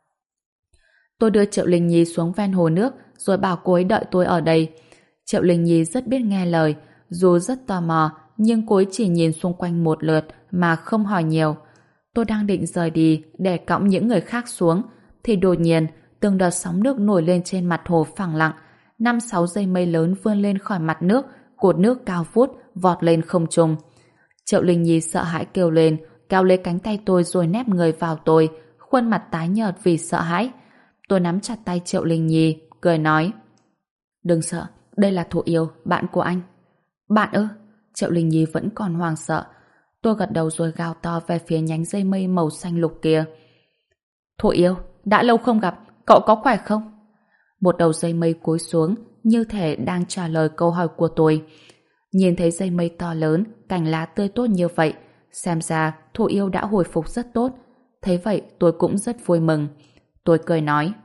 Tôi đưa Triệu Linh Nhi xuống ven hồ nước rồi bảo cô ấy đợi tôi ở đây. Triệu Linh Nhi rất biết nghe lời. Dù rất tò mò, nhưng cô ấy chỉ nhìn xung quanh một lượt mà không hỏi nhiều. Tôi đang định rời đi để cõng những người khác xuống, thì đột nhiên từng đợt sóng nước nổi lên trên mặt hồ phẳng lặng. 5-6 dây mây lớn vươn lên khỏi mặt nước, cột nước cao vút vọt lên không trung. Triệu Linh Nhi sợ hãi kêu lên, kéo lấy cánh tay tôi rồi nép người vào tôi, khuôn mặt tái nhợt vì sợ hãi. Tôi nắm chặt tay Triệu Linh Nhi, cười nói: "Đừng sợ, đây là Thụ Yêu, bạn của anh." "Bạn ư?" Triệu Linh Nhi vẫn còn hoang sợ. Tôi gật đầu rồi gào to về phía nhánh dây mây màu xanh lục kia: "Thụ Yêu, đã lâu không gặp, cậu có khỏe không?" Một đầu dây mây cúi xuống, như thể đang trả lời câu hỏi của tôi. Nhìn thấy dây mây to lớn, cành lá tươi tốt như vậy, xem ra Thụ Yêu đã hồi phục rất tốt. Thế vậy tôi cũng rất vui mừng. Tôi cười nói: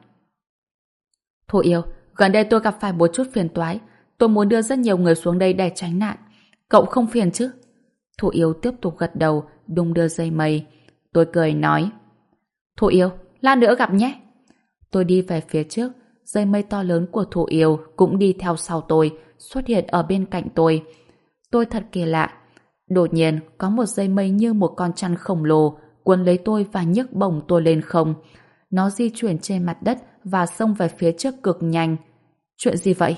"Thụ Yêu, gần đây tôi gặp phải một chút phiền toái. Tôi muốn đưa rất nhiều người xuống đây để tránh nạn. Cậu không phiền chứ?" Thụ Yêu tiếp tục gật đầu, đung đưa dây mây. Tôi cười nói: "Thụ Yêu, lát nữa gặp nhé." Tôi đi về phía trước, dây mây to lớn của Thụ Yêu cũng đi theo sau tôi, xuất hiện ở bên cạnh tôi. Tôi thật kỳ lạ. Đột nhiên, có một dây mây như một con chăn khổng lồ cuốn lấy tôi và nhấc bổng tôi lên không. Nó di chuyển trên mặt đất và xông về phía trước cực nhanh. Chuyện gì vậy?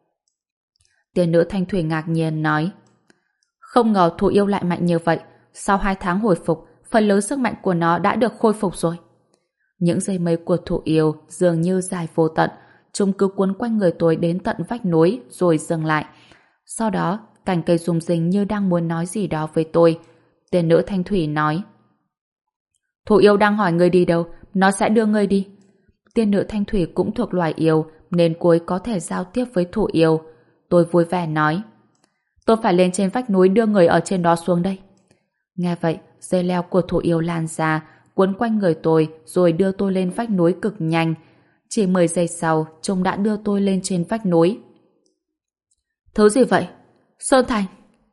Tiên nữ Thanh Thủy ngạc nhiên nói: "Không ngờ Thụ Yêu lại mạnh như vậy. Sau 2 tháng hồi phục, phần lớn sức mạnh của nó đã được khôi phục rồi." Những dây mây của Thụ Yêu dường như dài vô tận, chúng cứ cuốn quanh người tôi đến tận vách núi rồi dừng lại. Sau đó, cành cây rung rinh như đang muốn nói gì đó với tôi. Tiên nữ Thanh Thủy nói: "Thụ Yêu đang hỏi người đi đâu, nó sẽ đưa người đi." Tiên nữ Thanh Thủy cũng thuộc loài yêu nên cô ấy có thể giao tiếp với Thụ Yêu. Tôi vui vẻ nói: "Tôi phải lên trên vách núi đưa người ở trên đó xuống đây." Nghe vậy, dây leo của Thụ Yêu lan ra, cuốn quanh người tôi rồi đưa tôi lên vách núi cực nhanh. Chỉ 10 giây sau, chúng đã đưa tôi lên trên vách núi. "Thứ gì vậy?" "Sơn Thành."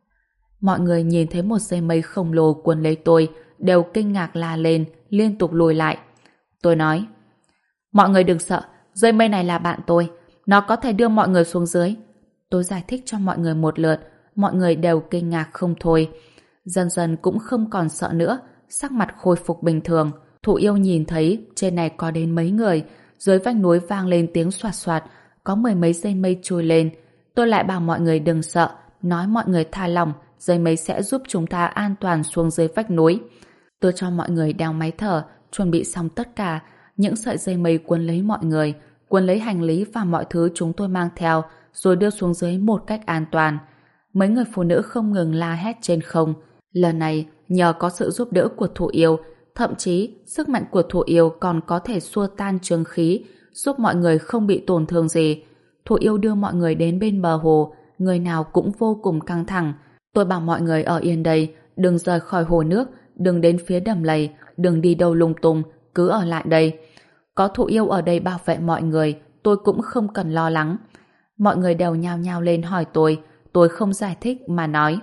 Mọi người nhìn thấy một dây mây khổng lồ cuốn lấy tôi, đều kinh ngạc la lên, liên tục lùi lại. Tôi nói: "Mọi người đừng sợ, dây mây này là bạn tôi, nó có thể đưa mọi người xuống dưới." Tôi giải thích cho mọi người một lượt, mọi người đều kinh ngạc không thôi. Dần dần cũng không còn sợ nữa, sắc mặt khôi phục bình thường. Thụ Yêu nhìn thấy trên này có đến mấy người, dưới vách núi vang lên tiếng xoạt xoạt, có 10 mấy dây mây trôi lên. Tôi lại bảo mọi người đừng sợ, nói mọi người tha lòng, dây mây sẽ giúp chúng ta an toàn xuống dưới vách núi. Tôi cho mọi người đeo máy thở, chuẩn bị xong tất cả. Những sợi dây mây cuốn lấy mọi người, cuốn lấy hành lý và mọi thứ chúng tôi mang theo, rồi đưa xuống dưới một cách an toàn. Mấy người phụ nữ không ngừng la hét trên không. Lần này, nhờ có sự giúp đỡ của Thụ Yêu, thậm chí sức mạnh của Thụ Yêu còn có thể xua tan chướng khí, giúp mọi người không bị tổn thương gì. Thụ Yêu đưa mọi người đến bên bờ hồ, người nào cũng vô cùng căng thẳng. Tôi bảo mọi người ở yên đây, đừng rời khỏi hồ nước, đừng đến phía đầm lầy, đừng đi đâu lung tung, cứ ở lại đây. Có Thụ Yêu ở đây bảo vệ mọi người, tôi cũng không cần lo lắng. Mọi người đều nhao nhao lên hỏi tôi không giải thích mà nói: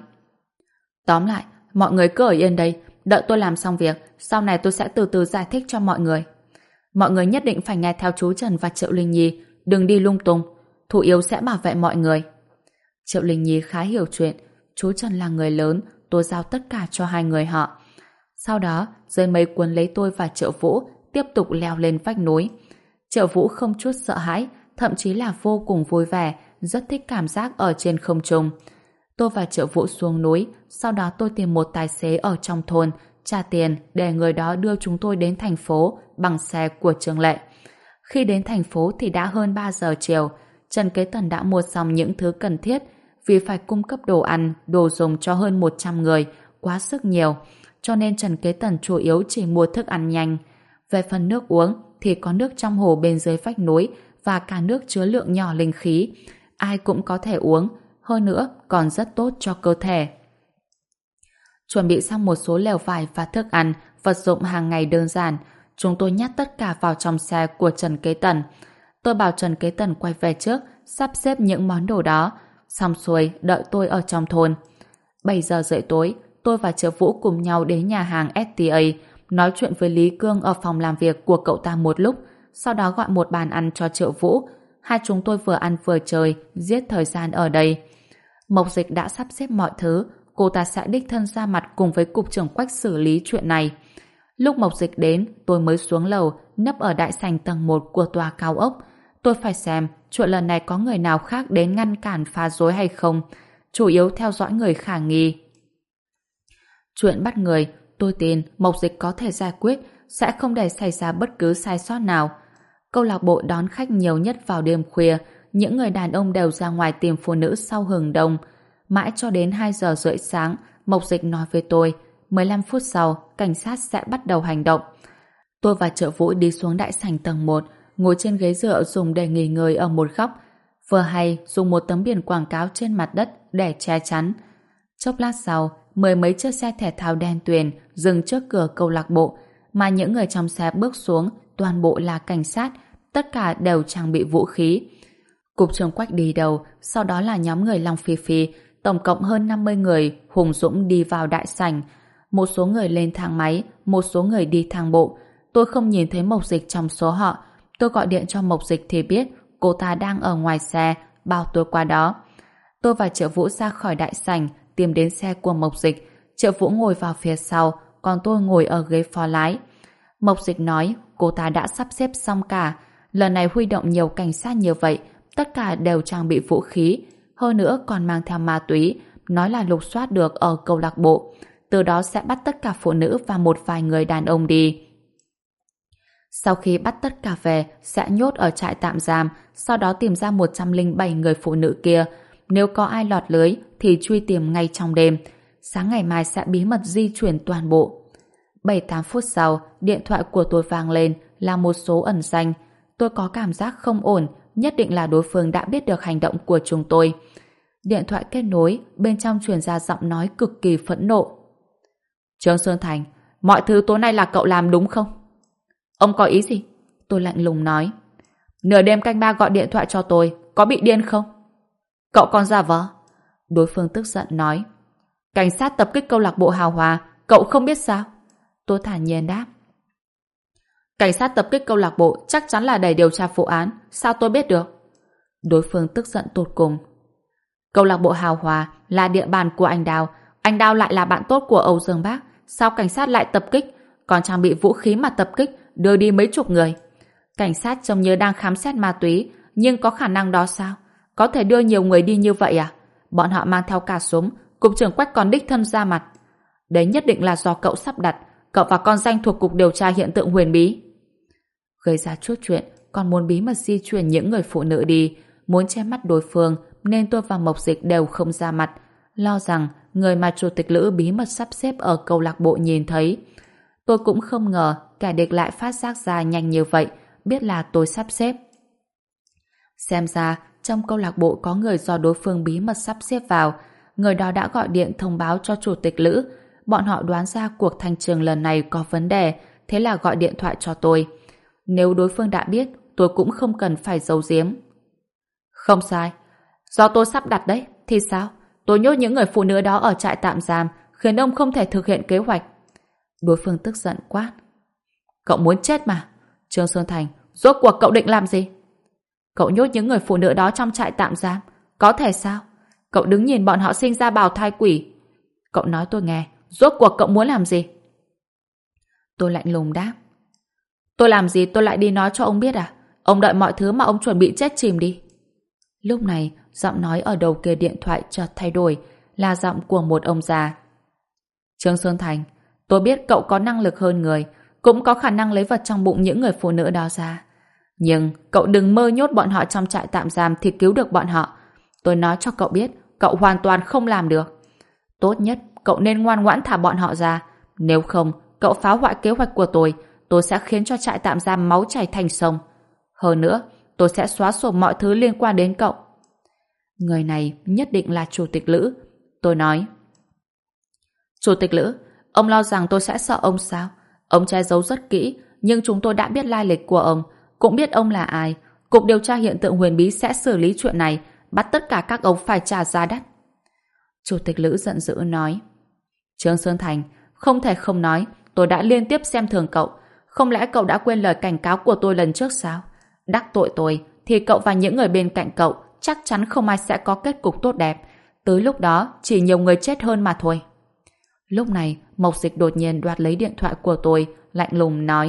"Tóm lại, mọi người cứ ở yên đây, đợi tôi làm xong việc, sau này tôi sẽ từ từ giải thích cho mọi người. Mọi người nhất định phải nghe theo chú Trần và Triệu Linh Nhi, đừng đi lung tung, Thụ Yêu sẽ bảo vệ mọi người." Triệu Linh Nhi khá hiểu chuyện, chú Trần là người lớn, tôi giao tất cả cho hai người họ. Sau đó, dây mây cuốn lấy tôi và Triệu Vũ tiếp tục leo lên vách núi. Triệu Vũ không chút sợ hãi, thậm chí là vô cùng vui vẻ, rất thích cảm giác ở trên không trung. Tôi và Triệu Vũ xuống núi, sau đó tôi tìm một tài xế ở trong thôn, trả tiền để người đó đưa chúng tôi đến thành phố bằng xe của Trương Lệ. Khi đến thành phố thì đã hơn 3 giờ chiều, Trần Kế Tần đã mua xong những thứ cần thiết vì phải cung cấp đồ ăn, đồ dùng cho hơn 100 người, quá sức nhiều, cho nên Trần Kế Tần chủ yếu chỉ mua thức ăn nhanh. Về phần nước uống thì có nước trong hồ bên dưới vách núi và cả nước chứa lượng nhỏ linh khí, ai cũng có thể uống, hơn nữa còn rất tốt cho cơ thể. Chuẩn bị xong một số lều vải và thức ăn, vật dụng hàng ngày đơn giản, chúng tôi nhét tất cả vào trong xe của Trần Kế Tần. Tôi bảo Trần Kế Tần quay về trước, sắp xếp những món đồ đó, xong xuôi đợi tôi ở trong thôn. 7 giờ rưỡi tối, tôi và Triệu Vũ cùng nhau đến nhà hàng STA, nói chuyện với Lý Cương ở phòng làm việc của cậu ta một lúc, sau đó gọi một bàn ăn cho Triệu Vũ. Hai chúng tôi vừa ăn vừa chơi, giết thời gian ở đây. Mộc Dịch đã sắp xếp mọi thứ, cô ta sẽ đích thân ra mặt cùng với cục trưởng Quách xử lý chuyện này. Lúc Mộc Dịch đến, tôi mới xuống lầu, nấp ở đại sảnh tầng 1 của tòa cao ốc. Tôi phải xem chuyện lần này có người nào khác đến ngăn cản phá rối hay không. Chủ yếu theo dõi người khả nghi. Chuyện bắt người, tôi tin Mộc Dịch có thể giải quyết, sẽ không để xảy ra bất cứ sai sót nào. Câu lạc bộ đón khách nhiều nhất vào đêm khuya, những người đàn ông đều ra ngoài tìm phụ nữ sau hừng đông. Mãi cho đến 2 giờ rưỡi sáng, Mộc Dịch nói với tôi, 15 phút sau, cảnh sát sẽ bắt đầu hành động. Tôi và Trợ Vũ đi xuống đại sảnh tầng 1, ngồi trên ghế dựa dùng để nghỉ ngơi ở một góc. Vừa hay dùng một tấm biển quảng cáo trên mặt đất để che chắn. Chốc lát sau, 10 mấy chiếc xe thể thao đen tuyền dừng trước cửa câu lạc bộ, mà những người trong xe bước xuống toàn bộ là cảnh sát, tất cả đều trang bị vũ khí. Cục trưởng Quách đi đầu, sau đó là nhóm người Long Phi Phi, tổng cộng hơn 50 người hùng dũng đi vào đại sảnh. Một số người lên thang máy, một số người đi thang bộ. Tôi không nhìn thấy Mộc Dịch trong số họ. Tôi gọi điện cho Mộc Dịch thì biết cô ta đang ở ngoài xe, bảo tôi qua đó. Tôi và Triệu Vũ ra khỏi đại sảnh, tìm đến xe của Mộc Dịch. Triệu Vũ ngồi vào phía sau, còn tôi ngồi ở ghế phó lái. Mộc Dịch nói cô ta đã sắp xếp xong cả. Lần này huy động nhiều cảnh sát như vậy, tất cả đều trang bị vũ khí, hơn nữa còn mang theo ma túy, nói là lục soát được ở câu lạc bộ. Từ đó sẽ bắt tất cả phụ nữ và một vài người đàn ông đi. Sau khi bắt tất cả về, sẽ nhốt ở trại tạm giam, sau đó tìm ra 107 người phụ nữ kia. Nếu có ai lọt lưới thì truy tìm ngay trong đêm. Sáng ngày mai sẽ bí mật di chuyển toàn bộ. 7-8 phút sau, điện thoại của tôi vang lên là một số ẩn danh. Tôi có cảm giác không ổn, nhất định là đối phương đã biết được hành động của chúng tôi. Điện thoại kết nối, bên trong truyền ra giọng nói cực kỳ phẫn nộ. Trương Sơn Thành, mọi thứ tối nay là cậu làm đúng không? Ông có ý gì? Tôi lạnh lùng nói. Nửa đêm canh ba gọi điện thoại cho tôi, có bị điên không? Cậu còn giả vờ? Đối phương tức giận nói. Cảnh sát tập kích câu lạc bộ Hào Hòa, cậu không biết sao? Tôi thản nhiên đáp. Cảnh sát tập kích câu lạc bộ chắc chắn là để điều tra vụ án, sao tôi biết được? Đối phương tức giận tột cùng. Câu lạc bộ Hào Hòa là địa bàn của anh Đào lại là bạn tốt của Âu Dương Bác, sao cảnh sát lại tập kích, còn trang bị vũ khí mà tập kích, đưa đi mấy chục người. Cảnh sát trông như đang khám xét ma túy, nhưng có khả năng đó sao? Có thể đưa nhiều người đi như vậy à? Bọn họ mang theo cả súng, cục trưởng Quách còn đích thân ra mặt. Đấy nhất định là do cậu sắp đặt, cậu và con danh thuộc cục điều tra hiện tượng huyền bí. Gây ra chút chuyện, còn muốn bí mật di chuyển những người phụ nữ đi, muốn che mắt đối phương, nên tôi và Mộc Dịch đều không ra mặt, lo rằng người mà chủ tịch Lữ bí mật sắp xếp ở câu lạc bộ nhìn thấy. Tôi cũng không ngờ kẻ địch lại phát giác ra nhanh như vậy, biết là tôi sắp xếp. Xem ra trong câu lạc bộ có người do đối phương bí mật sắp xếp vào, người đó đã gọi điện thông báo cho chủ tịch Lữ. Bọn họ đoán ra cuộc thanh trừng lần này có vấn đề, thế là gọi điện thoại cho tôi. Nếu đối phương đã biết, tôi cũng không cần phải giấu giếm. Không sai, do tôi sắp đặt đấy, thì sao? Tôi nhốt những người phụ nữ đó ở trại tạm giam, khiến ông không thể thực hiện kế hoạch. Đối phương tức giận quát. Cậu muốn chết mà. Trương Sơn Thành, rốt cuộc cậu định làm gì? Cậu nhốt những người phụ nữ đó trong trại tạm giam, có thể sao? Cậu đứng nhìn bọn họ sinh ra bào thai quỷ. Cậu nói tôi nghe, rốt cuộc cậu muốn làm gì? Tôi lạnh lùng đáp. Tôi làm gì tôi lại đi nói cho ông biết à? Ông đợi mọi thứ mà ông chuẩn bị chết chìm đi. Lúc này, giọng nói ở đầu kia điện thoại chợt thay đổi, là giọng của một ông già. Trương Sơn Thành, tôi biết cậu có năng lực hơn người, cũng có khả năng lấy vật trong bụng những người phụ nữ đó ra. Nhưng cậu đừng mơ nhốt bọn họ trong trại tạm giam thì cứu được bọn họ. Tôi nói cho cậu biết, cậu hoàn toàn không làm được. Tốt nhất, cậu nên ngoan ngoãn thả bọn họ ra. Nếu không, cậu phá hoại kế hoạch của tôi sẽ khiến cho trại tạm giam máu chảy thành sông. Hơn nữa, tôi sẽ xóa sổ mọi thứ liên quan đến cậu. Người này nhất định là Chủ tịch Lữ. Tôi nói. Chủ tịch Lữ, ông lo rằng tôi sẽ sợ ông sao? Ông che giấu rất kỹ, nhưng chúng tôi đã biết lai lịch của ông, cũng biết ông là ai. Cục điều tra hiện tượng huyền bí sẽ xử lý chuyện này, bắt tất cả các ông phải trả giá đắt. Chủ tịch Lữ giận dữ nói. Trương Sơn Thành, không thể không nói, tôi đã liên tiếp xem thường cậu. Không lẽ cậu đã quên lời cảnh cáo của tôi lần trước sao? Đắc tội tôi, thì cậu và những người bên cạnh cậu chắc chắn không ai sẽ có kết cục tốt đẹp. Tới lúc đó, chỉ nhiều người chết hơn mà thôi. Lúc này, Mộc Dịch đột nhiên đoạt lấy điện thoại của tôi, lạnh lùng nói: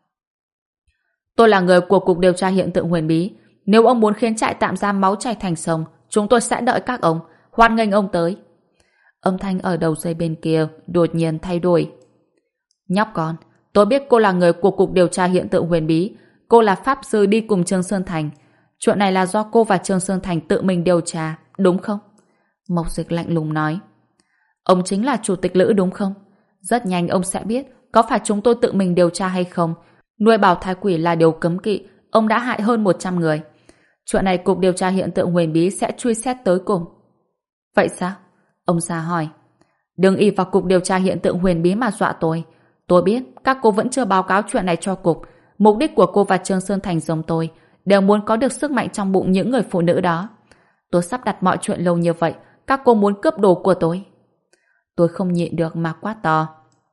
Tôi là người của Cục Điều tra Hiện tượng Huyền Bí. Nếu ông muốn khiến trại tạm giam máu chảy thành sông, chúng tôi sẽ đợi các ông, hoan nghênh ông tới. Âm thanh ở đầu dây bên kia đột nhiên thay đổi. Nhóc con, tôi biết cô là người của Cục Điều tra Hiện tượng Huyền Bí. Cô là pháp sư đi cùng Trương Sơn Thành. Chuyện này là do cô và Trương Sơn Thành tự mình điều tra, đúng không? Mộc Dịch lạnh lùng nói. Ông chính là chủ tịch Lữ đúng không? Rất nhanh ông sẽ biết có phải chúng tôi tự mình điều tra hay không. Nuôi bảo thai quỷ là điều cấm kỵ. Ông đã hại hơn 100 người. Chuyện này Cục Điều tra Hiện tượng Huyền Bí sẽ truy xét tới cùng. Vậy sao? Ông già hỏi. Đừng ỷ vào Cục Điều tra Hiện tượng Huyền Bí mà dọa tôi. Tôi biết các cô vẫn chưa báo cáo chuyện này cho Cục. Mục đích của cô và Trương Sơn Thành giống tôi đều muốn có được sức mạnh trong bụng những người phụ nữ đó. Tôi sắp đặt mọi chuyện lâu như vậy, các cô muốn cướp đồ của tôi. Tôi không nhịn được mà quát to.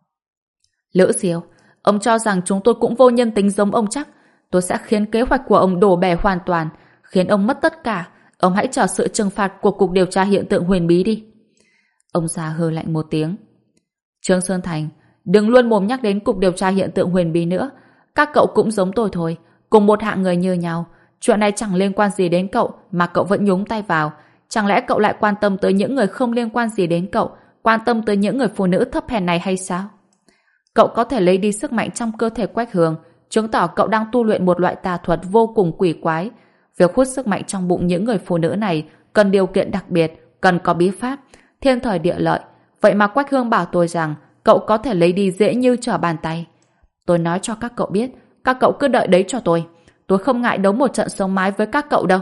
Lữ Siêu, ông cho rằng chúng tôi cũng vô nhân tính giống ông chắc. Tôi sẽ khiến kế hoạch của ông đổ bể hoàn toàn, khiến ông mất tất cả. Ông hãy chờ sự trừng phạt của Cục Điều tra Hiện tượng Huyền Bí đi. Ông già hừ lạnh một tiếng. Trương Sơn Thành, đừng luôn mồm nhắc đến Cục Điều tra Hiện tượng Huyền Bí nữa. Các cậu cũng giống tôi thôi, cùng một hạng người như nhau. Chuyện này chẳng liên quan gì đến cậu mà cậu vẫn nhúng tay vào. Chẳng lẽ cậu lại quan tâm tới những người không liên quan gì đến cậu, quan tâm tới những người phụ nữ thấp hèn này hay sao? Cậu có thể lấy đi sức mạnh trong cơ thể Quách Hương, chứng tỏ cậu đang tu luyện một loại tà thuật vô cùng quỷ quái. Việc hút sức mạnh trong bụng những người phụ nữ này cần điều kiện đặc biệt, cần có bí pháp, thiên thời địa lợi. Vậy mà Quách Hương bảo tôi rằng cậu có thể lấy đi dễ như trở bàn tay. Tôi nói cho các cậu biết, các cậu cứ đợi đấy cho tôi. Tôi không ngại đấu một trận sống mái với các cậu đâu.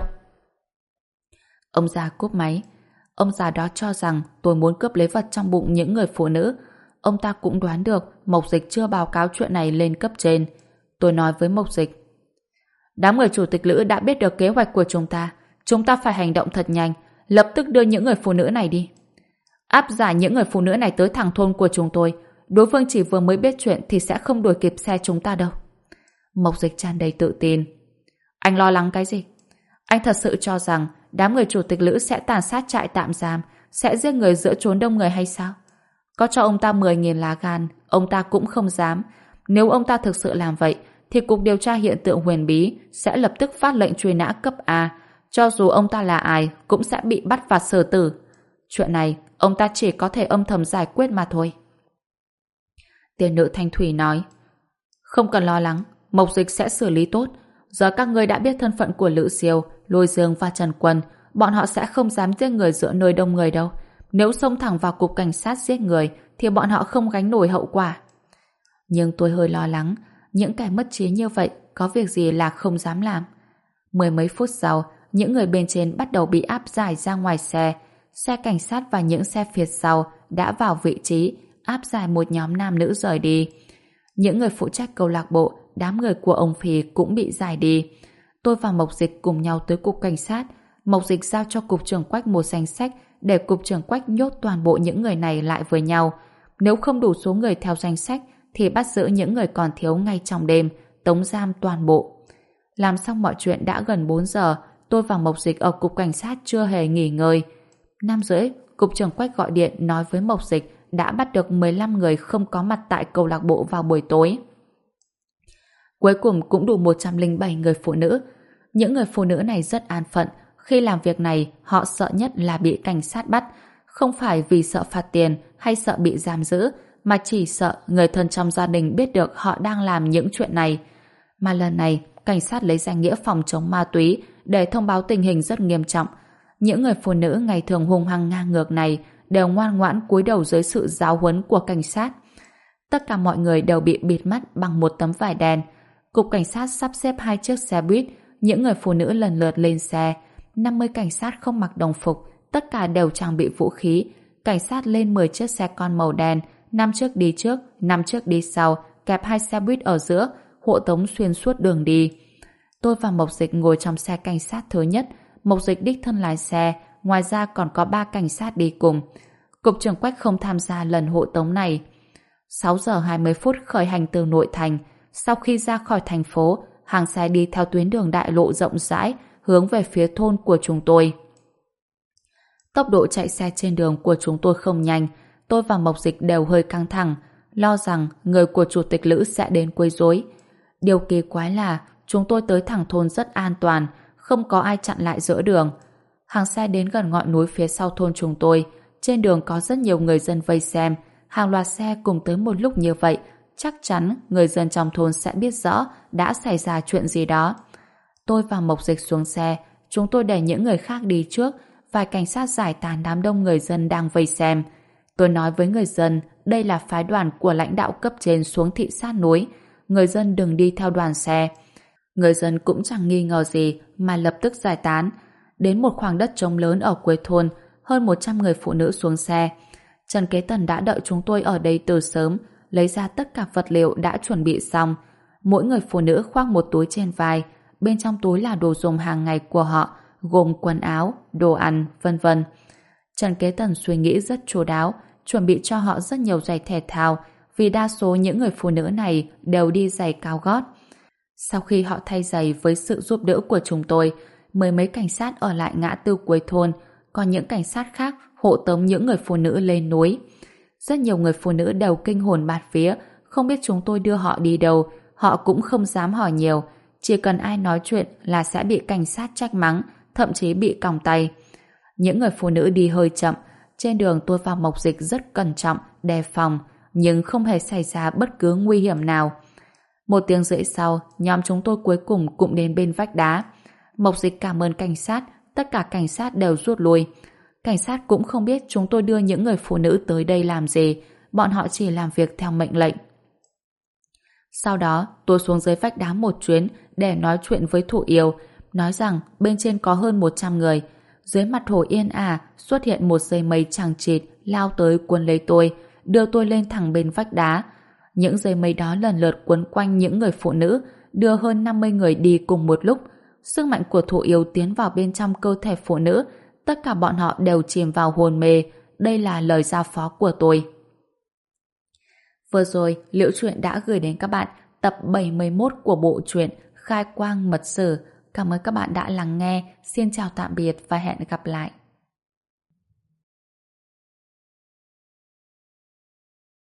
Ông già cúp máy. Ông già đó cho rằng tôi muốn cướp lấy vật trong bụng những người phụ nữ. Ông ta cũng đoán được Mộc Dịch chưa báo cáo chuyện này lên cấp trên. Tôi nói với Mộc Dịch. Đám người chủ tịch Lữ đã biết được kế hoạch của chúng ta. Chúng ta phải hành động thật nhanh, lập tức đưa những người phụ nữ này đi. Áp giải những người phụ nữ này tới thẳng thôn của chúng tôi. Đối phương chỉ vừa mới biết chuyện thì sẽ không đuổi kịp xe chúng ta đâu. Mộc Dịch tràn đầy tự tin. Anh lo lắng cái gì? Anh thật sự cho rằng đám người chủ tịch Lữ sẽ tàn sát trại tạm giam, sẽ giết người giữa chốn đông người hay sao? Có cho ông ta 10.000 lá gan, ông ta cũng không dám. Nếu ông ta thực sự làm vậy, thì Cục Điều tra Hiện tượng Huyền Bí sẽ lập tức phát lệnh truy nã cấp A. Cho dù ông ta là ai, cũng sẽ bị bắt và xử tử. Chuyện này, ông ta chỉ có thể âm thầm giải quyết mà thôi. Tiên nữ Thanh Thủy nói. Không cần lo lắng, Mộc Dịch sẽ xử lý tốt. Giờ các ngươi đã biết thân phận của Lữ Siêu, Lôi Dương và Trần Quân, bọn họ sẽ không dám giết người giữa nơi đông người đâu. Nếu xông thẳng vào cục cảnh sát giết người thì bọn họ không gánh nổi hậu quả. Nhưng tôi hơi lo lắng, những kẻ mất trí như vậy có việc gì là không dám làm. Mười mấy phút sau, những người bên trên bắt đầu bị áp giải ra ngoài xe. Xe cảnh sát và những xe phía sau đã vào vị trí, áp giải một nhóm nam nữ rời đi. Những người phụ trách câu lạc bộ, đám người của ông Phì cũng bị giải đi. Tôi và Mộc Dịch cùng nhau tới cục cảnh sát. Mộc Dịch giao cho cục trưởng Quách một danh sách để cục trưởng Quách nhốt toàn bộ những người này lại với nhau. Nếu không đủ số người theo danh sách thì bắt giữ những người còn thiếu ngay trong đêm, tống giam toàn bộ. Làm xong mọi chuyện đã gần 4 giờ, tôi và Mộc Dịch ở cục cảnh sát chưa hề nghỉ ngơi. 5:30, cục trưởng Quách gọi điện nói với Mộc Dịch đã bắt được 15 người không có mặt tại câu lạc bộ vào buổi tối. Cuối cùng cũng đủ 107 người phụ nữ. Những người phụ nữ này rất an phận. Khi làm việc này, họ sợ nhất là bị cảnh sát bắt. Không phải vì sợ phạt tiền hay sợ bị giam giữ, mà chỉ sợ người thân trong gia đình biết được họ đang làm những chuyện này. Mà lần này, cảnh sát lấy danh nghĩa phòng chống ma túy để thông báo tình hình rất nghiêm trọng. Những người phụ nữ ngày thường hung hăng ngang ngược này đều ngoan ngoãn cúi đầu dưới sự giáo huấn của cảnh sát. Tất cả mọi người đều bị bịt mắt bằng một tấm vải đen. Cục cảnh sát sắp xếp 2 chiếc xe buýt, những người phụ nữ lần lượt lên xe. 50 cảnh sát không mặc đồng phục, tất cả đều trang bị vũ khí. Cảnh sát lên 10 chiếc xe con màu đen, 5 chiếc đi trước, 5 chiếc đi sau, kẹp 2 xe buýt ở giữa, hộ tống xuyên suốt đường đi. Tôi và Mộc Dịch ngồi trong xe cảnh sát thứ nhất, Mộc Dịch đích thân lái xe, ngoài ra còn có 3 cảnh sát đi cùng. Cục trưởng Quách không tham gia lần hộ tống này. 6 giờ 20 phút khởi hành từ nội thành. Sau khi ra khỏi thành phố, hàng xe đi theo tuyến đường đại lộ rộng rãi, hướng về phía thôn của chúng tôi. Tốc độ chạy xe trên đường của chúng tôi không nhanh. tôi và Mộc Dịch đều hơi căng thẳng, lo rằng người của chủ tịch Lữ sẽ đến quấy rối. Điều kỳ quái là chúng tôi tới thẳng thôn rất an toàn, không có ai chặn lại giữa đường. Hàng xe đến gần ngọn núi phía sau thôn chúng tôi, trên đường có rất nhiều người dân vây xem, hàng loạt xe cùng tới một lúc như vậy, chắc chắn người dân trong thôn sẽ biết rõ đã xảy ra chuyện gì đó. Tôi và Mộc Dịch xuống xe, chúng tôi để những người khác đi trước, vài cảnh sát giải tán đám đông người dân đang vây xem. Tôi nói với người dân đây là phái đoàn của lãnh đạo cấp trên xuống thị sát núi, người dân đừng đi theo đoàn xe. Người dân cũng chẳng nghi ngờ gì mà lập tức giải tán. Đến một khoảng đất trống lớn ở cuối thôn, hơn 100 người phụ nữ xuống xe. Trần Kế Tần đã đợi chúng tôi ở đây từ sớm, lấy ra tất cả vật liệu đã chuẩn bị xong. Mỗi người phụ nữ khoác một túi trên vai, bên trong túi là đồ dùng hàng ngày của họ, gồm quần áo, đồ ăn, vân vân. Trần Kế Tần suy nghĩ rất chu đáo, chuẩn bị cho họ rất nhiều giày thể thao, vì đa số những người phụ nữ này đều đi giày cao gót. Sau khi họ thay giày với sự giúp đỡ của chúng tôi, mười mấy cảnh sát ở lại ngã tư cuối thôn, còn những cảnh sát khác hộ tống những người phụ nữ lên núi. Rất nhiều người phụ nữ đều kinh hồn bạt vía, không biết chúng tôi đưa họ đi đâu, họ cũng không dám hỏi nhiều, chỉ cần ai nói chuyện là sẽ bị cảnh sát trách mắng, thậm chí bị còng tay. Những người phụ nữ đi hơi chậm, trên đường tôi và Mộc Dịch rất cẩn trọng, đề phòng, nhưng không hề xảy ra bất cứ nguy hiểm nào. 1 tiếng rưỡi sau, nhóm chúng tôi cuối cùng cũng đến bên vách đá. Mộc Dịch cảm ơn cảnh sát, tất cả cảnh sát đều rút lui. Cảnh sát cũng không biết chúng tôi đưa những người phụ nữ tới đây làm gì, bọn họ chỉ làm việc theo mệnh lệnh. Sau đó, tôi xuống dưới vách đá một chuyến để nói chuyện với Thụ Yêu, nói rằng bên trên có hơn 100 người. Dưới mặt hồ yên ả xuất hiện một dây mây chằng chịt lao tới cuốn lấy tôi, đưa tôi lên thẳng bên vách đá. Những dây mây đó lần lượt quấn quanh những người phụ nữ, đưa hơn 50 người đi cùng một lúc. Sức mạnh của Thụ Yêu tiến vào bên trong cơ thể phụ nữ, tất cả bọn họ đều chìm vào hôn mê. Đây là lời giao phó của tôi. Vừa rồi, Liễu Chuyện đã gửi đến các bạn tập 71 của bộ truyện Khai Quang Mật Sử. Cảm ơn các bạn đã lắng nghe. Xin chào tạm biệt và hẹn gặp lại.